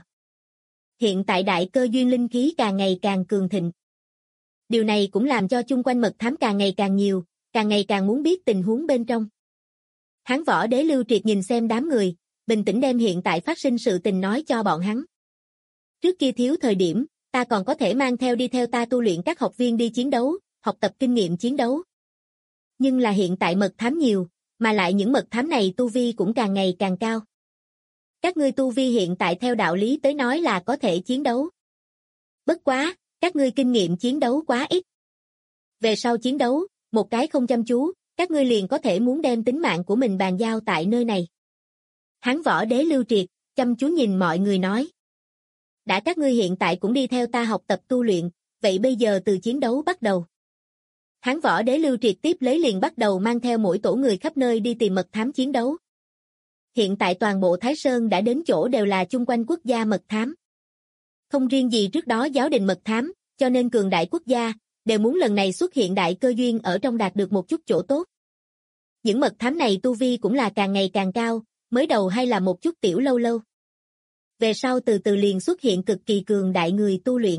Hiện tại đại cơ duyên linh khí càng ngày càng cường thịnh. Điều này cũng làm cho chung quanh mật thám càng ngày càng nhiều, càng ngày càng muốn biết tình huống bên trong. Hán Võ Đế Lưu Triệt nhìn xem đám người, bình tĩnh đem hiện tại phát sinh sự tình nói cho bọn hắn. Trước kia thiếu thời điểm, ta còn có thể mang theo đi theo ta tu luyện các học viên đi chiến đấu, học tập kinh nghiệm chiến đấu. Nhưng là hiện tại mật thám nhiều, mà lại những mật thám này tu vi cũng càng ngày càng cao. Các ngươi tu vi hiện tại theo đạo lý tới nói là có thể chiến đấu. Bất quá, các ngươi kinh nghiệm chiến đấu quá ít. Về sau chiến đấu, một cái không chăm chú, các ngươi liền có thể muốn đem tính mạng của mình bàn giao tại nơi này. Hán Võ Đế Lưu Triệt, chăm chú nhìn mọi người nói. Đã các ngươi hiện tại cũng đi theo ta học tập tu luyện, vậy bây giờ từ chiến đấu bắt đầu. Hán Võ Đế Lưu Triệt tiếp lấy liền bắt đầu mang theo mỗi tổ người khắp nơi đi tìm mật thám chiến đấu. Hiện tại toàn bộ Thái Sơn đã đến chỗ đều là chung quanh quốc gia mật thám. Không riêng gì trước đó giáo đình mật thám, cho nên cường đại quốc gia, đều muốn lần này xuất hiện đại cơ duyên ở trong đạt được một chút chỗ tốt. Những mật thám này tu vi cũng là càng ngày càng cao, mới đầu hay là một chút tiểu lâu lâu. Về sau từ từ liền xuất hiện cực kỳ cường đại người tu luyện.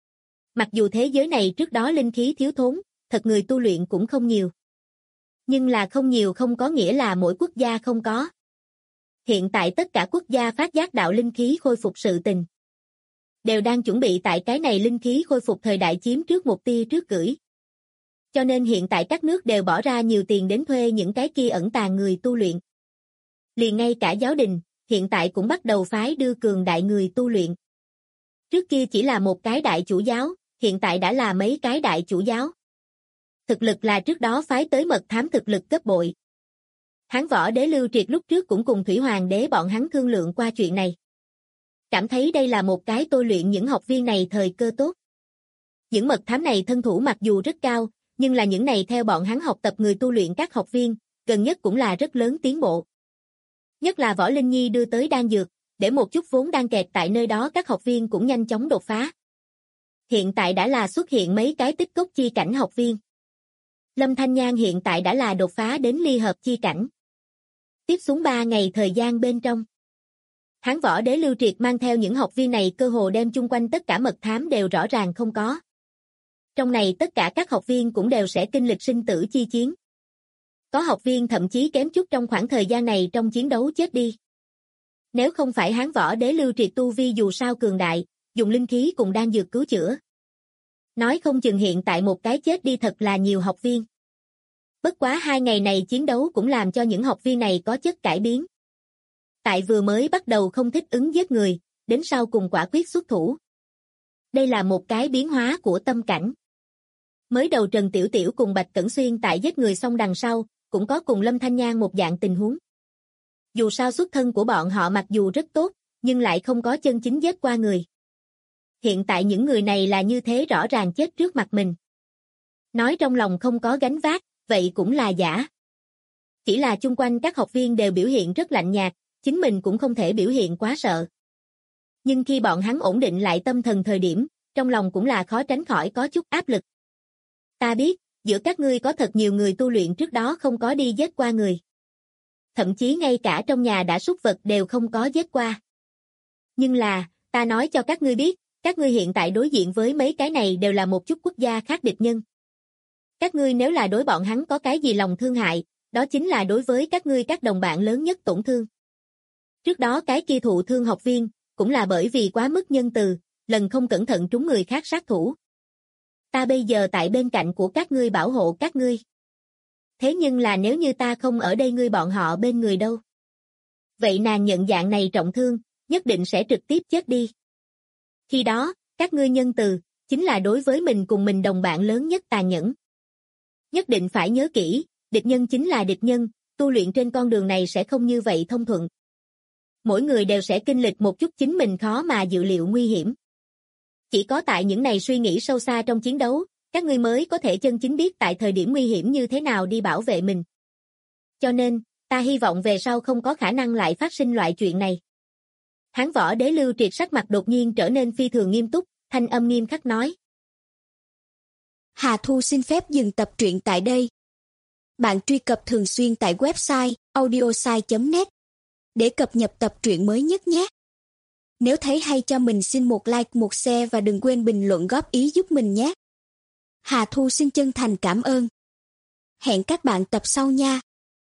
Mặc dù thế giới này trước đó linh khí thiếu thốn, thật người tu luyện cũng không nhiều. Nhưng là không nhiều không có nghĩa là mỗi quốc gia không có. Hiện tại tất cả quốc gia phát giác đạo linh khí khôi phục sự tình. Đều đang chuẩn bị tại cái này linh khí khôi phục thời đại chiếm trước một tia trước gửi. Cho nên hiện tại các nước đều bỏ ra nhiều tiền đến thuê những cái kia ẩn tàng người tu luyện. Liền ngay cả giáo đình, hiện tại cũng bắt đầu phái đưa cường đại người tu luyện. Trước kia chỉ là một cái đại chủ giáo, hiện tại đã là mấy cái đại chủ giáo. Thực lực là trước đó phái tới mật thám thực lực gấp bội. Hán Võ Đế Lưu Triệt lúc trước cũng cùng Thủy Hoàng Đế bọn hắn thương lượng qua chuyện này. Cảm thấy đây là một cái tôi luyện những học viên này thời cơ tốt. Những mật thám này thân thủ mặc dù rất cao, nhưng là những này theo bọn hắn học tập người tu luyện các học viên, gần nhất cũng là rất lớn tiến bộ. Nhất là Võ Linh Nhi đưa tới đan dược, để một chút vốn đang kẹt tại nơi đó các học viên cũng nhanh chóng đột phá. Hiện tại đã là xuất hiện mấy cái tích cốc chi cảnh học viên. Lâm Thanh Nhan hiện tại đã là đột phá đến ly hợp chi cảnh. Tiếp xuống 3 ngày thời gian bên trong. Hán Võ Đế Lưu Triệt mang theo những học viên này cơ hồ đem chung quanh tất cả mật thám đều rõ ràng không có. Trong này tất cả các học viên cũng đều sẽ kinh lịch sinh tử chi chiến. Có học viên thậm chí kém chút trong khoảng thời gian này trong chiến đấu chết đi. Nếu không phải Hán Võ Đế Lưu Triệt tu vi dù sao cường đại, dùng linh khí cùng đan dược cứu chữa. Nói không chừng hiện tại một cái chết đi thật là nhiều học viên. Bất quá 2 ngày này chiến đấu cũng làm cho những học viên này có chất cải biến. Tại vừa mới bắt đầu không thích ứng giết người, đến sau cùng quả quyết xuất thủ. Đây là một cái biến hóa của tâm cảnh. Mới đầu Trần Tiểu Tiểu cùng Bạch Cẩn Xuyên tại giết người xong đằng sau, cũng có cùng Lâm Thanh Nhan một dạng tình huống. Dù sao xuất thân của bọn họ mặc dù rất tốt, nhưng lại không có chân chính giết qua người. Hiện tại những người này là như thế rõ ràng chết trước mặt mình. Nói trong lòng không có gánh vác, vậy cũng là giả. Chỉ là chung quanh các học viên đều biểu hiện rất lạnh nhạt, chính mình cũng không thể biểu hiện quá sợ. Nhưng khi bọn hắn ổn định lại tâm thần thời điểm, trong lòng cũng là khó tránh khỏi có chút áp lực. Ta biết, giữa các ngươi có thật nhiều người tu luyện trước đó không có đi giết qua người. Thậm chí ngay cả trong nhà đã súc vật đều không có giết qua. Nhưng là, ta nói cho các ngươi biết, Các ngươi hiện tại đối diện với mấy cái này đều là một chút quốc gia khác địch nhân. Các ngươi nếu là đối bọn hắn có cái gì lòng thương hại, đó chính là đối với các ngươi các đồng bạn lớn nhất tổn thương. Trước đó cái kia thụ thương học viên, cũng là bởi vì quá mức nhân từ, lần không cẩn thận trúng người khác sát thủ. Ta bây giờ tại bên cạnh của các ngươi bảo hộ các ngươi. Thế nhưng là nếu như ta không ở đây ngươi bọn họ bên người đâu. Vậy nàng nhận dạng này trọng thương, nhất định sẽ trực tiếp chết đi. Khi đó, các ngươi nhân từ, chính là đối với mình cùng mình đồng bạn lớn nhất tàn nhẫn. Nhất định phải nhớ kỹ, địch nhân chính là địch nhân, tu luyện trên con đường này sẽ không như vậy thông thuận. Mỗi người đều sẽ kinh lịch một chút chính mình khó mà dự liệu nguy hiểm. Chỉ có tại những này suy nghĩ sâu xa trong chiến đấu, các ngươi mới có thể chân chính biết tại thời điểm nguy hiểm như thế nào đi bảo vệ mình. Cho nên, ta hy vọng về sau không có khả năng lại phát sinh loại chuyện này. Hán Võ Đế Lưu Triệt sắc mặt đột nhiên trở nên phi thường nghiêm túc, thanh âm nghiêm khắc nói. Hà Thu xin phép dừng tập truyện tại đây. Bạn truy cập thường xuyên tại website audiosai.net để cập nhật tập truyện mới nhất nhé. Nếu thấy hay cho mình xin một like, một share và đừng quên bình luận góp ý giúp mình nhé. Hà Thu xin chân thành cảm ơn. Hẹn các bạn tập sau nha.